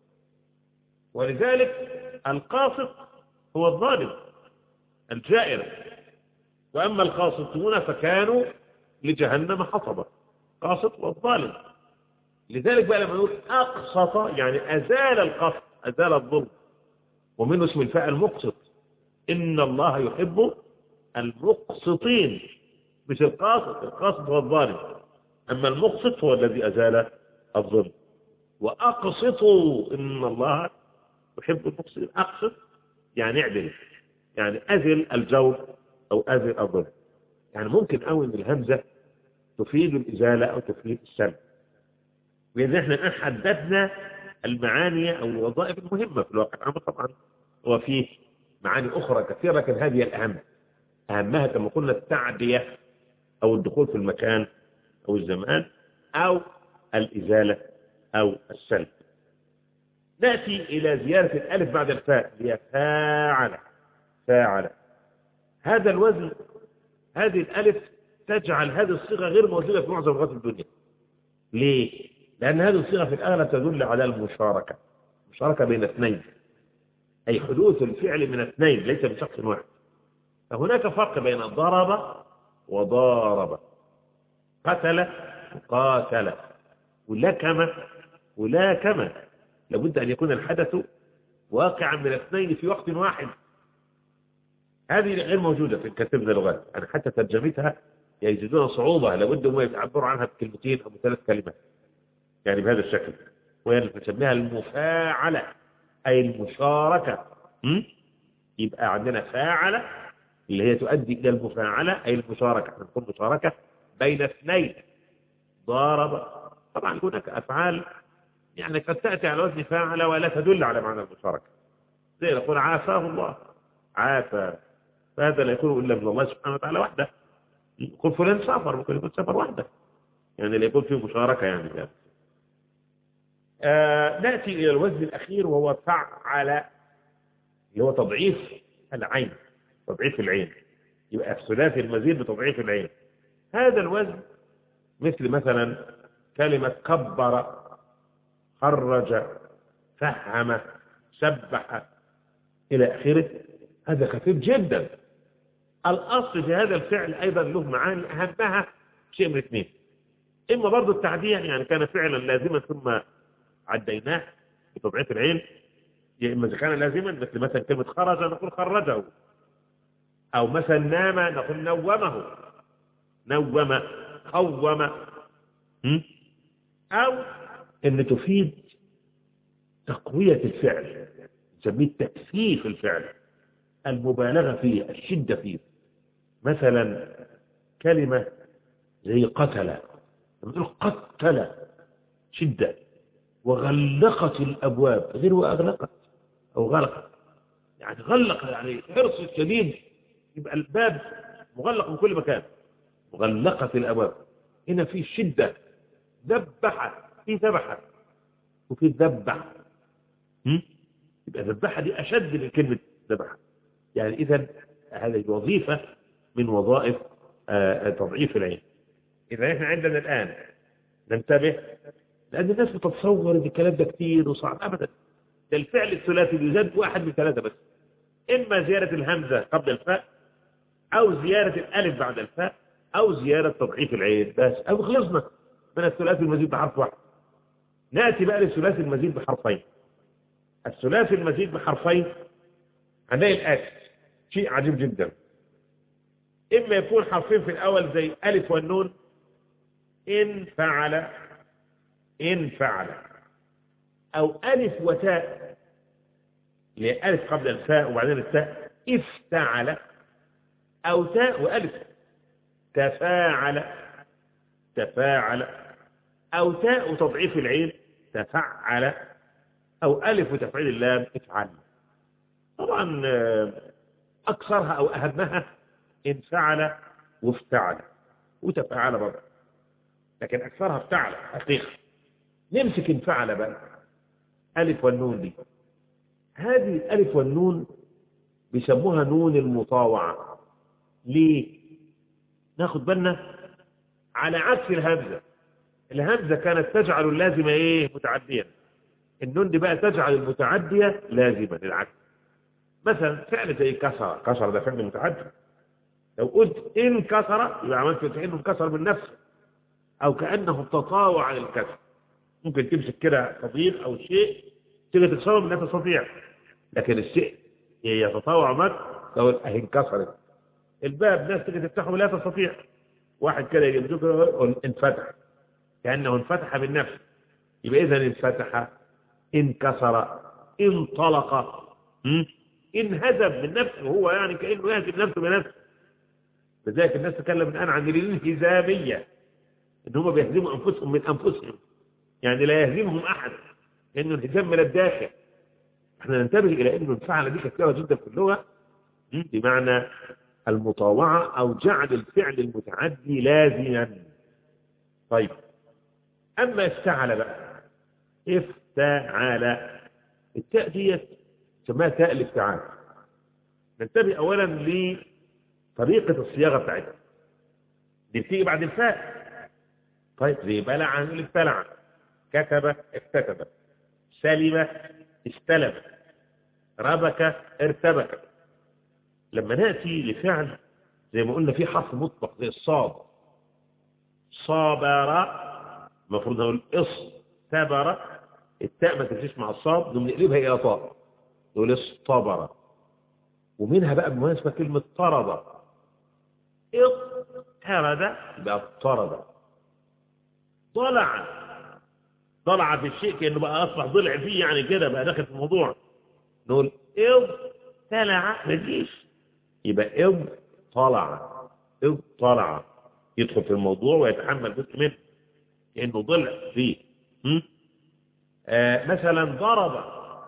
B: ولذلك القاسط هو الظالم الجائر، وأما القاسطون فكانوا لجهنم حطبا. قاسط والظالم. لذلك بقى لما نقول أقسط يعني أزال القسط، أزال الظلم، ومنه اسم الفاعل مقسط. إن الله يحب المقسطين، مش القاسط. القاسط هو الظالم، أما المقسط هو الذي أزال الظلم. وأقسطوا إن الله يحب المقسطين. أقسط يعني اعدل، يعني أزل الجور أو أزل الظلم. يعني ممكن أوي إن الهمزة تفيد الإزالة أو تفيد السلب. وإذا احنا الآن حددنا المعاني أو الوظائف المهمة في الواقع العام، طبعا هو فيه معاني أخرى كثيرة، لكن هذه الأهم. أهمها كما قلنا التعدية أو الدخول في المكان أو الزمان أو الإزالة أو السلب. نأتي إلى زيارة الألف بعد الفاء، هي فاعل. فاعل هذا الوزن، هذه الألف تجعل هذه الصيغة غير موجودة في معظم لغات الدنيا. ليه؟ لأن هذه الصيغة في الأغلب تدل على المشاركة، مشاركة بين اثنين، أي حدوث الفعل من اثنين ليس من شخص واحد. فهناك فرق بين ضرب وضارب، قتل وقاتل، ولكم ولاكم. لابد أن يكون الحدث واقعا من اثنين في وقت واحد. هذه غير موجودة في كثير من اللغات، يعني حتى ترجمتها يجدون صعوبة، لابد هم يتعبروا عنها بكلمتين أو بثلاث كلمات، يعني بهذا الشكل. ونسميها المفاعلة أي المشاركة. يبقى عندنا فاعلة اللي هي تؤدي إلى المفاعلة أي المشاركة، تكون مشاركة بين اثنين. ضارب، طبعا هناك أفعال يعني قد تأتي على وزن فاعلة ولا تدل على معنى المشاركة، زي نقول عافاه الله، عافى، فهذا لا يكون إلا من الله سبحانه وتعالى وحده. يقول فلان سافر، ممكن يكون سافر وحده، يعني لا يكون فيه مشاركة يعني. نأتي إلى الوزن الأخير وهو فعل، اللي هو تضعيف العين، تضعيف العين. يبقى الثلاثي المزيد بتضعيف العين. هذا الوزن مثلا كلمة كبر، خرج، فهم، سبح إلى آخره. هذا خفيف جدا. الأصل في هذا الفعل أيضا له معاني، أهمها شيء من اثنين: إما برضو التعدية، يعني كان فعلا لازما ثم عديناه بتضعيف العين، يا إما إذا كان لازما مثل كلمة خرج نقول خرجه، أو مثلا نام نقول نومه، نوم، قوم، أو أن تفيد تقوية الفعل، نسميه تكثيف الفعل، المبالغة فيه، الشدة فيه. مثلا كلمة زي قتل، نقول قتل شدة، وغلقت الأبواب غير وأغلقت أو غلقت، يعني غلق يعني حرص شديد، يبقى الباب مغلق من كل مكان. مغلقت الأبواب، هنا في شدة. ذبح، في ذبح وفي ذبح، يبقى ذبح دي أشد من كلمة ذبح. يعني إذا هذه وظيفة من وظائف تضعيف العين. إذا إحنا عندنا الآن ننتبه، لأن الناس بتتصور إن الكلام ده كتير وصعب. أبدا، ده الفعل الثلاثي بيزاد واحد من ثلاثة بس: إما زيارة الهمزة قبل الفاء، أو زيارة الألف بعد الفاء، أو زيارة تضعيف العين بس، أو خلصنا من الثلاثي المزيد بحرف واحد. نأتي بقى للثلاثي المزيد بحرفين. الثلاثي المزيد بحرفين هنلاقي الآتي شيء عجيب جدا: إما يكون حرفين في الأول زي ألف والنون، إن فعل، إن فعل، أو ألف وتاء، ألف قبل الفاء وبعدين التاء، افتعل، أو تاء وألف، تفاعل، تفاعل، أو تاء وتضعيف العين، تفعل، أو ألف وتفعيل اللام، افعل. طبعا أكثرها أو أهمها انفعل وافتعل وتفاعل برضه، لكن أكثرها افتعل حقيقة. نمسك انفعل بقى، ألف والنون دي، هذه الألف والنون بيسموها نون المطاوعة. ليه؟ ناخد بالنا على عكس الهمزة. الهمزة كانت تجعل اللازمة إيه؟ متعديا. النون دي بقى تجعل المتعدية لازمة، العكس. مثلا فعل زي كسر، كسر ده فعل متعدي. لو قلت إن كسر يبقى عملت كأنه انكسر من نفسه، أو كأنه تطاوع عن الكسر. ممكن تمسك كده صديق أو شيء تيجي تكسره من لا تستطيع، لكن الشيء يتطاوع معك لو انكسرت. الباب ناس تيجي تفتحه لا تستطيع، واحد كده يمسكه انفتح، كأنه انفتح من نفسه. يبقى إذا انفتح، انكسر، انطلق، انهزم من نفسه، هو يعني كأنه يهزم نفسه بنفسه. لذلك الناس تتكلم الآن عن الانهزامية، إن هم بيهزموا أنفسهم من أنفسهم، يعني لا يهزمهم أحد، لأنه انهزام من الداخل. احنا ننتبه إلى أنه الفعل دي كثيرة جدا في اللغة بمعنى المطاوعة أو جعل الفعل المتعدي لازما. طيب، أما افتعل بقى، افتعل، التاء دي سماها تاء الافتعال. ننتبه أولا طريقة الصياغة بتاعتها دي بتيجي بعد الفاء. طيب زي بلع نقول ابتلع، كتب اكتتب، سلم استلم، ربك ارتبك. لما نأتي لفعل زي ما قلنا في حرف مطلق زي الصاد، صابر، المفروض نقول اصطبر، التاء ما تمشيش مع الصاد، نقلبها الى طاء نقول اصطبر. ومنها بقى بمناسبة كلمة طرد، اضطرد يبقى اضطرد. ضلع في الشيء كأنه بقى أصبح ضلع فيه يعني كده بقى داخل في الموضوع، نقول اضطلع ما تجيش، يبقى اضطلع يدخل في الموضوع ويتحمل جزء منه كأنه ضلع فيه. مثلا ضرب،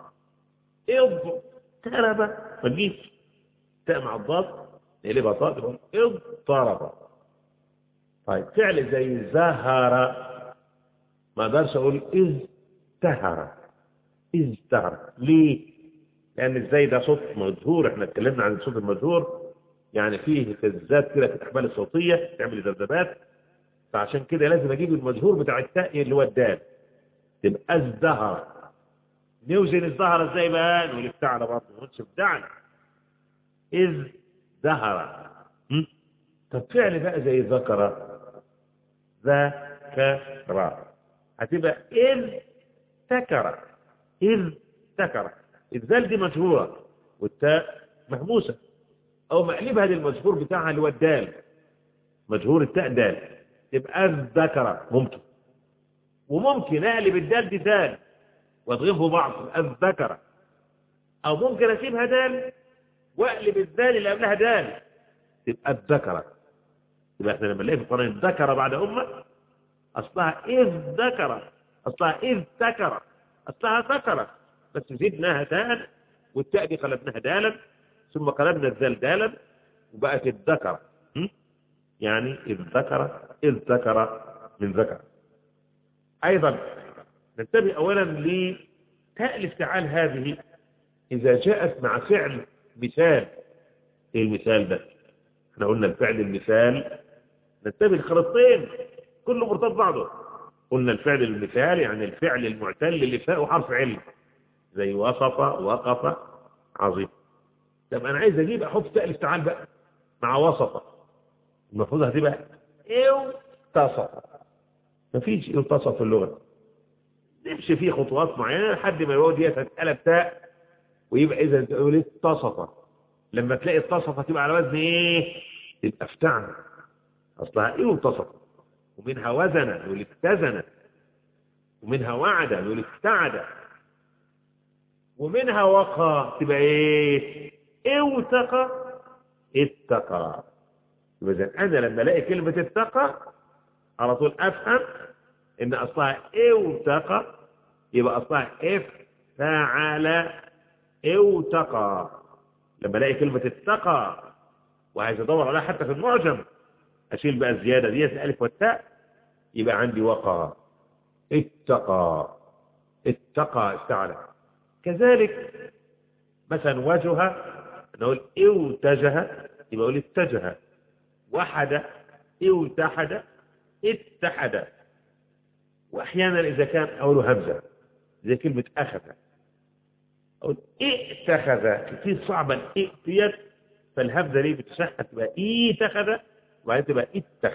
B: اضطرب ما تجيش، تاء مع الضاد نقلبها طاء تقول اضطرب. طيب فعل زي زهر ما اقدرش اقول ازدهر. ليه؟ لان ازاي ده صوت مجهور، احنا اتكلمنا عن الصوت المجهور يعني فيه اهتزازات كده في الاحبال الصوتيه تعمل ذبذبات، فعشان كده لازم اجيب المجهور بتاع التاء اللي هو الدال تبقى ازدهر. نوزن الزهر ازاي بقى؟ نقول افتعل برضه ننشف دعنا ازدهر. طب فعل بقى زي ذكر، ذكر هتبقى اذ تكر. الذال دي مجهورة والتاء مهموسة، او مقلبها للمجهور بتاعها اللي هو الدال، مجهور التاء دال تبقى الذكر. ممكن، وممكن اقلب الدال دي دال واضغمه بعض الذكر، او ممكن اسيبها دال واقلب الدال اللي قبلها دال تبقى الذكر. يبقى احنا لما نلاقي في القرآن الذكر بعد امه اصلها اذ ذكر، اصلها اذ تكر، اصلها ذكر، بس زدناها دال والتاء دي قلبناها دالا ثم قلبنا الذال دالا وبقت الذكر. يعني اذ ذكر من ذكر. ايضا ننتبه اولا لتاء الافتعال هذه اذا جاءت مع فعل مثال. ايه المثال ده؟ احنا قلنا الفعل المثال ننتبه الخريطتين كله مرتبط بعضه. قلنا الفعل المثال يعني الفعل المعتل اللي فاءه حرف علم زي وصف وقف عظيم. طب انا عايز اجيب احط تاء الافتعال بقى مع وصف، المفروض هتبقى اتصف. مفيش اتصف في اللغه، نمشي فيه خطوات معينه لحد ما يقعد دي تتقلب تاء ويبقى اذا تقول اتصف. لما تلاقي اتصف تبقى على وزن ايه؟ تبقى افتعل، اصلها اتصف. ومنها وزن يقول اتزن، ومنها وعد يقول افتعد، ومنها وقى تبقى ايه؟ اوتقى اتقى. يبقى انا لما الاقي كلمه اتقى على طول افهم ان اصلها اوتقى، يبقى اصلها افتعل اوتقى. لما الاقي كلمه اتقى وعايز ادور عليها حتى في المعجم اشيل بقى الزياده دي الالف والتاء يبقى عندي وقى اتقى استعلى. كذلك مثلا وجه نقول اوتجه يبقى اقول اتجه. وحد اوتحد اتحد. واحيانا اذا كان اوله همزه زي كلمه اخذ اقول اتخذ، كتير صعبه الائتيت فالهمزه دي بتشحن تبقى اتخذ وبعدين تبقى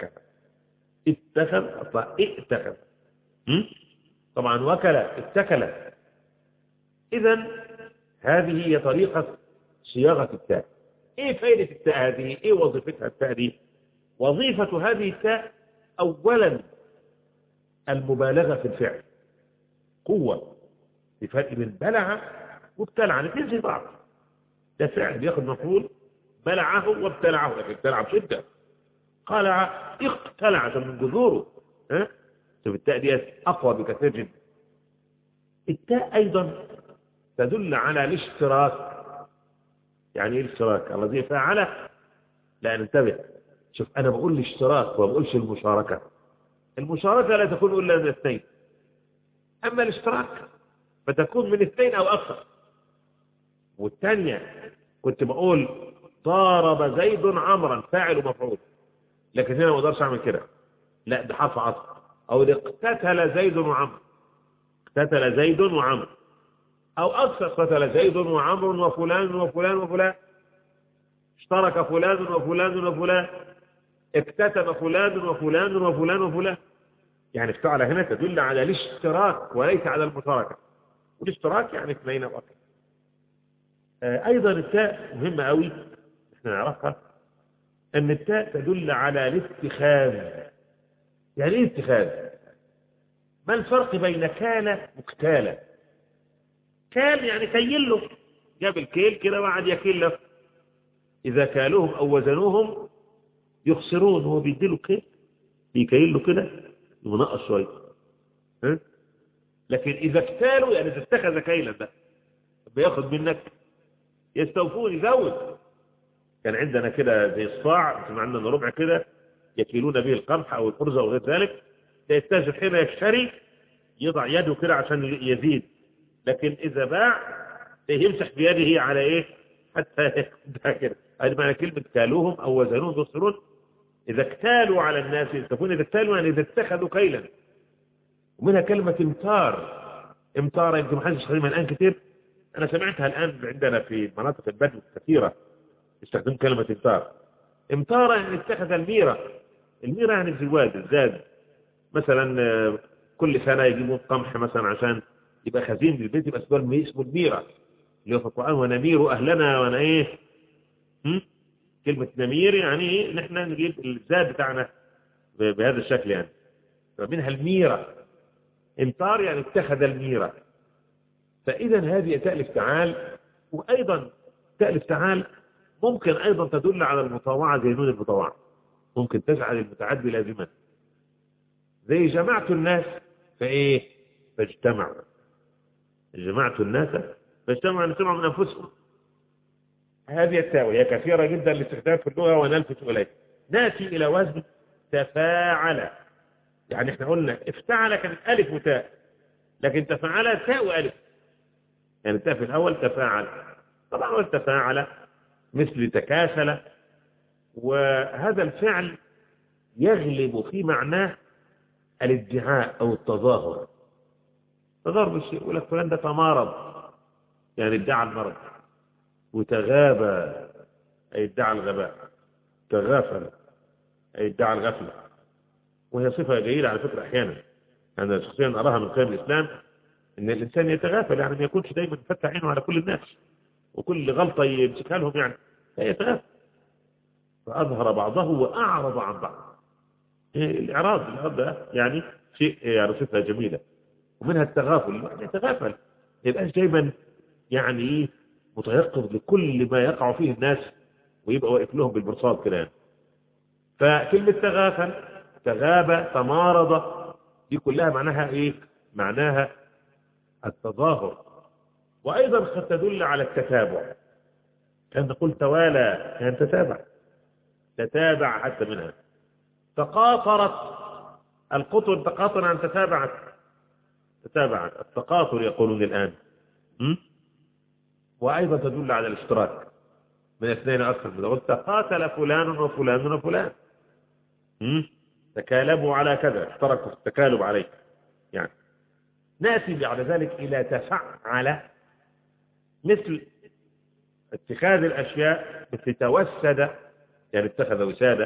B: اتخذ اصلا اتخذ. طبعا وكل اتكل. اذا هذه هي طريقه صياغه التاء. ايه فائده التاء هذه؟ ايه وظيفتها التاء دي؟ وظيفه هذه التاء اولا المبالغه في الفعل، قوه، بفرق بين بلع وابتلع، الاثنين زي بعض، ده فعل بياخد مفعول بلعه وابتلعه، لكن ابتلع بشده. قلع اقتلع من جذوره. شوف التاء دي اقوى بكثير جدا. التاء ايضا تدل على الاشتراك. يعني ايه الاشتراك؟ الذي فعل، لا ننتبه. شوف انا بقول الاشتراك وما بقولش المشاركه. المشاركه لا تكون الا من اثنين، اما الاشتراك فتكون من اثنين او اكثر. والثانيه كنت بقول ضارب زيد عمرا فاعل ومفعول، لكن هنا ما اقدرش اعمل كده، لا ده حرف عطف. او اقتتل زيد وعمرو، اقتتل زيد وعمرو، او اكثر قتل زيد وعمرو وفلان وفلان وفلان، اشترك فلان وفلان وفلان، اكتتب فلان وفلان وفلان وفلان. يعني افتعل هنا تدل على الاشتراك وليس على المشاركه، والاشتراك يعني اثنين او اكثر. ايضا التاء مهمه قوي احنا نعرفها، ان التاء تدل على الاتخاذ. يعني ايه اتخاذ؟ ما الفرق بين كال وكتالة؟ كال يعني كيل له، جاب الكيل كده وقعد يكيل له. اذا كالوهم او وزنوهم يخسرون، هو بيديله كيل بيكيل له كده ينقص شويه. لكن اذا اكتالوا يعني اذا اتخذ كيلا، ده بياخد منك يستوفون يزود. كان عندنا كده زي الصاع، كان عندنا ربع كده يكيلون به القمح او الارز او غير ذلك، التاجر حين يشتري يضع يده كده عشان يزيد، لكن اذا باع يمسح بيده على ايه حتى ياخدها كده. هذه معنى كلمه كالوهم او وزنوهم يخسرون. اذا اكتالوا على الناس يستوفون، اذا اكتالوا يعني اذا اتخذوا كيلا. ومنها كلمه امتار. امتار يمكن ما حدش يستخدمها الان كثير، انا سمعتها الان عندنا في مناطق البدو كثيره يستخدم كلمه امتار. امتار يعني اتخذ الميره. الميره يعني الزواد الزاد، مثلا كل سنه يجيبون قمح مثلا عشان يبقى خزين للبيت، يبقى اسمه الميره، اللي هو في القران ونمير اهلنا وانا ايه. كلمه نمير يعني ايه؟ نحن نجيب الزاد بتاعنا بهذا الشكل يعني، فمنها الميره. امتار يعني اتخذ الميره. فاذا هذه تاء الافتعال. وايضا تاء الافتعال ممكن ايضا تدل على المطاوعه، زي نون المطاوعه، ممكن تجعل المتعدي لازما، زي جمعت الناس فايه فاجتمعوا. جمعت الناس فاجتمعوا، اجتمعوا من انفسهم. هذه التاء وهي كثيره جدا الاستخدام في اللغه ونلفت اليه. ناتي الى وزن تفاعل. يعني احنا قلنا افتعل كانت الف وتاء، لكن تفاعل تاء والف. يعني التاء في الاول تفاعل، طبعا والتفاعل مثل تكاسل. وهذا الفعل يغلب في معناه الادعاء او التظاهر. تظاهر بالشيء، يقول لك فلان ده تمارض يعني ادعى المرض، وتغابى اي ادعى الغباء، تغافل اي ادعى الغفله. وهي صفه جيده على فكره احيانا، انا شخصيا اراها من قيم الاسلام، ان الانسان يتغافل، يعني ما يكونش دايما فتح عينه على كل الناس وكل غلطه يمسكها لهم، يعني يتغافل. فاظهر بعضه واعرض عن بعض. الاعراض ده يعني شيء يعني صفه جميله. ومنها التغافل، يعني يتغافل ما يبقاش دايما يعني ايه متيقظ لكل ما يقع فيه الناس ويبقى واقف لهم بالمرصاد كده يعني. فكلمه تغافل، تغاب، تمارض، دي كلها معناها ايه؟ معناها التظاهر. وايضا قد تدل على التتابع، كان نقول توالى كان تتابع حتى منها. تقاطرت القطر، تقاطر عن تتابعت، التقاطر يقولون الآن. وأيضا تدل على الاشتراك من اثنين أكثر، من قلت تقاتل فلان وفلان وفلان، تكالبوا على كذا، اشتركوا في التكالب عليه يعني. نأتي بعد ذلك إلى تفعل، مثل اتخاذ الأشياء، مثل توسد يعني اتخذ وسادة.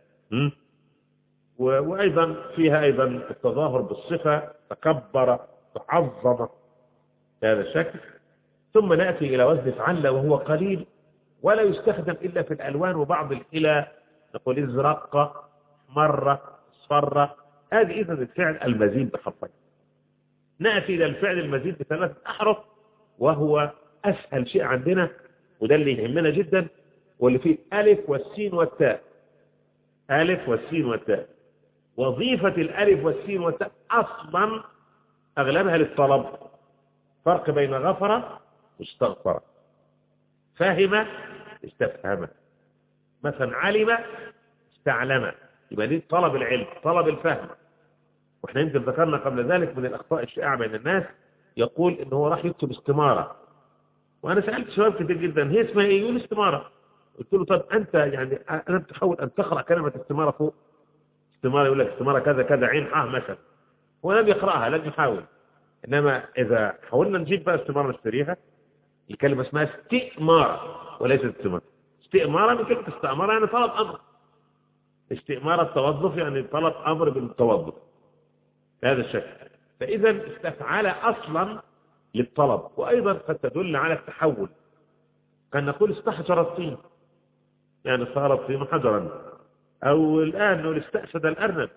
B: وأيضا فيها أيضا التظاهر بالصفة، تكبر تعظم بهذا الشكل. ثم نأتي إلى وزن فعل وهو قليل ولا يستخدم إلا في الألوان، وبعض الإلى نقول ازرق، احمر، اصفر. هذه إذن الفعل المزيد بحرفين. نأتي إلى الفعل المزيد بثلاثة أحرف، وهو أسهل شيء عندنا، وده اللي يهمنا جدا، واللي فيه ألف والسين والتاء. ألف والسين والتاء. وظيفة الألف والسين والتاء أصلا أغلبها للطلب. فرق بين غفر واستغفر، فهم استفهم، مثلا علم استعلم، يبقى دي طلب العلم، طلب الفهم. واحنا يمكن ذكرنا قبل ذلك من الأخطاء الشائعة بين الناس، يقول إن هو راح يكتب استمارة. وأنا سألت شباب كتير جدا هي اسمها إيه؟ يقول استمارة. قلت له طب أنت يعني أنا بتحاول أن تقرأ كلمة استمارة فوق، استمارة يقول لك استمارة كذا كذا عين مثلا، هو لم يقرأها، لم يحاول. إنما إذا حاولنا نجيب بقى استمارة نشتريها، الكلمة اسمها استئمارة وليست استمارة. استئمارة من كلمة استأمارة يعني طلب أمر، استئمارة التوظف يعني طلب أمر بالتوظف بهذا الشكل. فإذا استفعل أصلا للطلب، وأيضا قد تدل على التحول. كان نقول استحجر الطين، يعني صار الطين حجرا، أو الآن نقول استأسد الأرنب،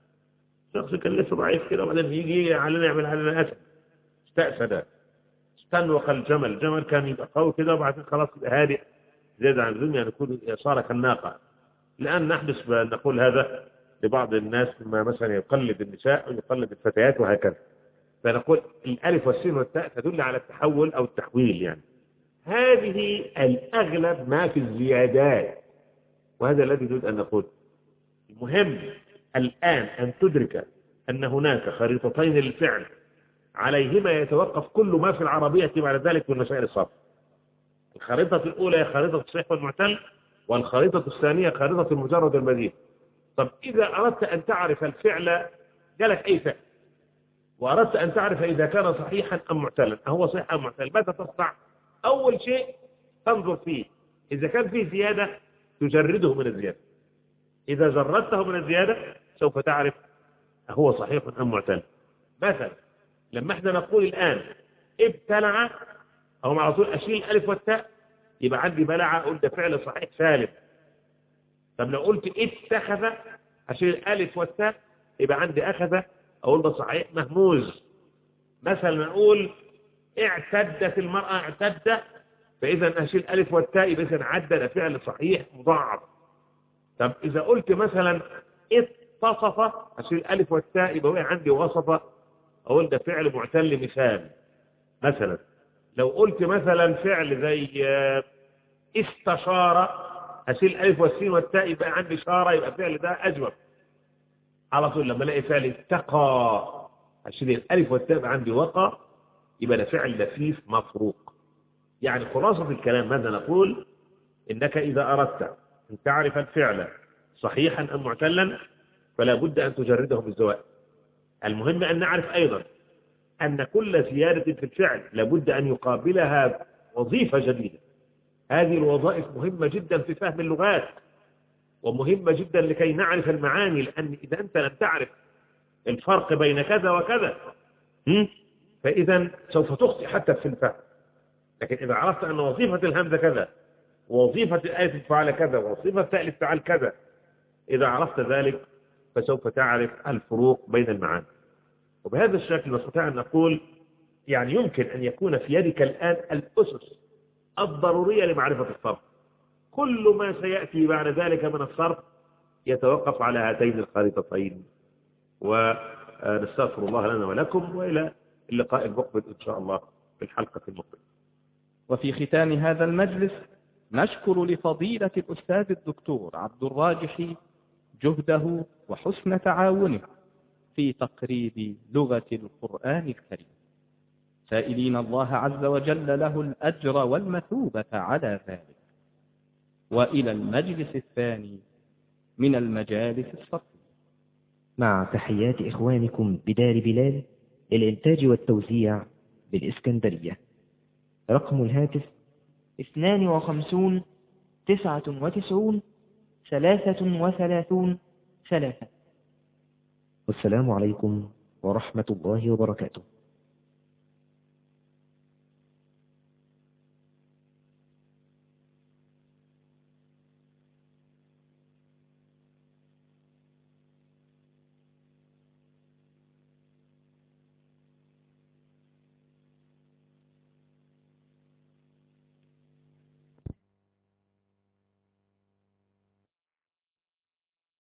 B: شخص كان لسه ضعيف كده وبعدين يجي علينا يعمل علينا أسد، استأسد. استنوخ الجمل، الجمل كان يبقى قوي كده وبعدين خلاص هادئ زاد عن اللزوم، يعني يكون صار كالناقة. الآن نحدث نقول هذا لبعض الناس ما مثلا يقلد النساء ويقلد الفتيات وهكذا، فنقول الألف والسين والتاء تدل على التحول أو التحويل. يعني هذه الأغلب ما في الزيادات، وهذا الذي نريد أن نقول. المهم الآن أن تدرك أن هناك خريطتين للفعل عليهما يتوقف كل ما في العربية بعد ذلك من مسائل الصرف. الخريطة الأولى هي خريطة الصحيح والمعتل، والخريطة الثانية خريطة المجرد والبديل. طب إذا أردت أن تعرف الفعل، جالك أي فعل وأردت أن تعرف إذا كان صحيحا أم معتلا، أهو صحيح أم معتل، ماذا تصنع؟ أول شيء تنظر فيه، إذا كان فيه زيادة تجرده من الزيادة، إذا جردته من الزيادة سوف تعرف هو صحيح أم معتل. مثلا لما احنا نقول الآن ابتلع، أو على طول أشيل الألف والتاء يبقى عندي بلع، أقول ده فعل صحيح سالم. طب لو قلت اتخذ أشيل الألف والتاء يبقى عندي أخذ، أقول ده صحيح مهموز. مثلا أقول اعتدت المرأة اعتد، فإذا أشيل الألف والتاء يبقى إذا عدد فعل صحيح مضاعف. طب إذا قلت مثلا اتصف أشيل الألف والتاء يبقى عندي وصف، أقول ده فعل معتل مثال. مثلا لو قلت مثلا فعل زي استشار، أشيل الألف والسين والتاء يبقى عندي شارة، يبقى فعل ده أجمل. على طول لما الاقي فعل اتقى، أشيل الألف والتاء يبقى عندي وقى، يبقى ده فعل لفيف مفروق. يعني خلاصة الكلام ماذا نقول؟ إنك إذا أردت أن تعرف الفعل صحيحا أم معتلا فلا بد أن تجرده بالزوائد. المهم أن نعرف أيضا أن كل زيادة في الفعل لابد أن يقابلها وظيفة جديدة. هذه الوظائف مهمة جدا في فهم اللغات، ومهمة جدا لكي نعرف المعاني، لأن إذا أنت لم تعرف الفرق بين كذا وكذا فإذا سوف تخطئ حتى في الفهم. لكن إذا عرفت أن وظيفة الهمزة كذا، ووظيفة الآية الفعل كذا، ووظيفة التاء الفعل كذا، إذا عرفت ذلك فسوف تعرف الفروق بين المعاني. وبهذا الشكل نستطيع أن نقول يعني يمكن أن يكون في يدك الآن الأسس الضرورية لمعرفة الصرف. كل ما سيأتي بعد ذلك من الصرف يتوقف على هاتين الخريطتين. ونستغفر الله لنا ولكم، وإلى اللقاء المقبل إن شاء الله في الحلقة المقبلة.
C: وفي ختام هذا المجلس نشكر لفضيلة الأستاذ الدكتور عبد الراجح جهده وحسن تعاونه في تقريب لغة القرآن الكريم، سائلين الله عز وجل له الأجر والمثوبة على ذلك. وإلى المجلس الثاني من المجالس الصرفية،
A: مع تحيات إخوانكم بدار بلال للإنتاج والتوزيع بالإسكندرية. رقم الهاتف
D: 52 99 33 3.
A: والسلام عليكم ورحمة الله وبركاته.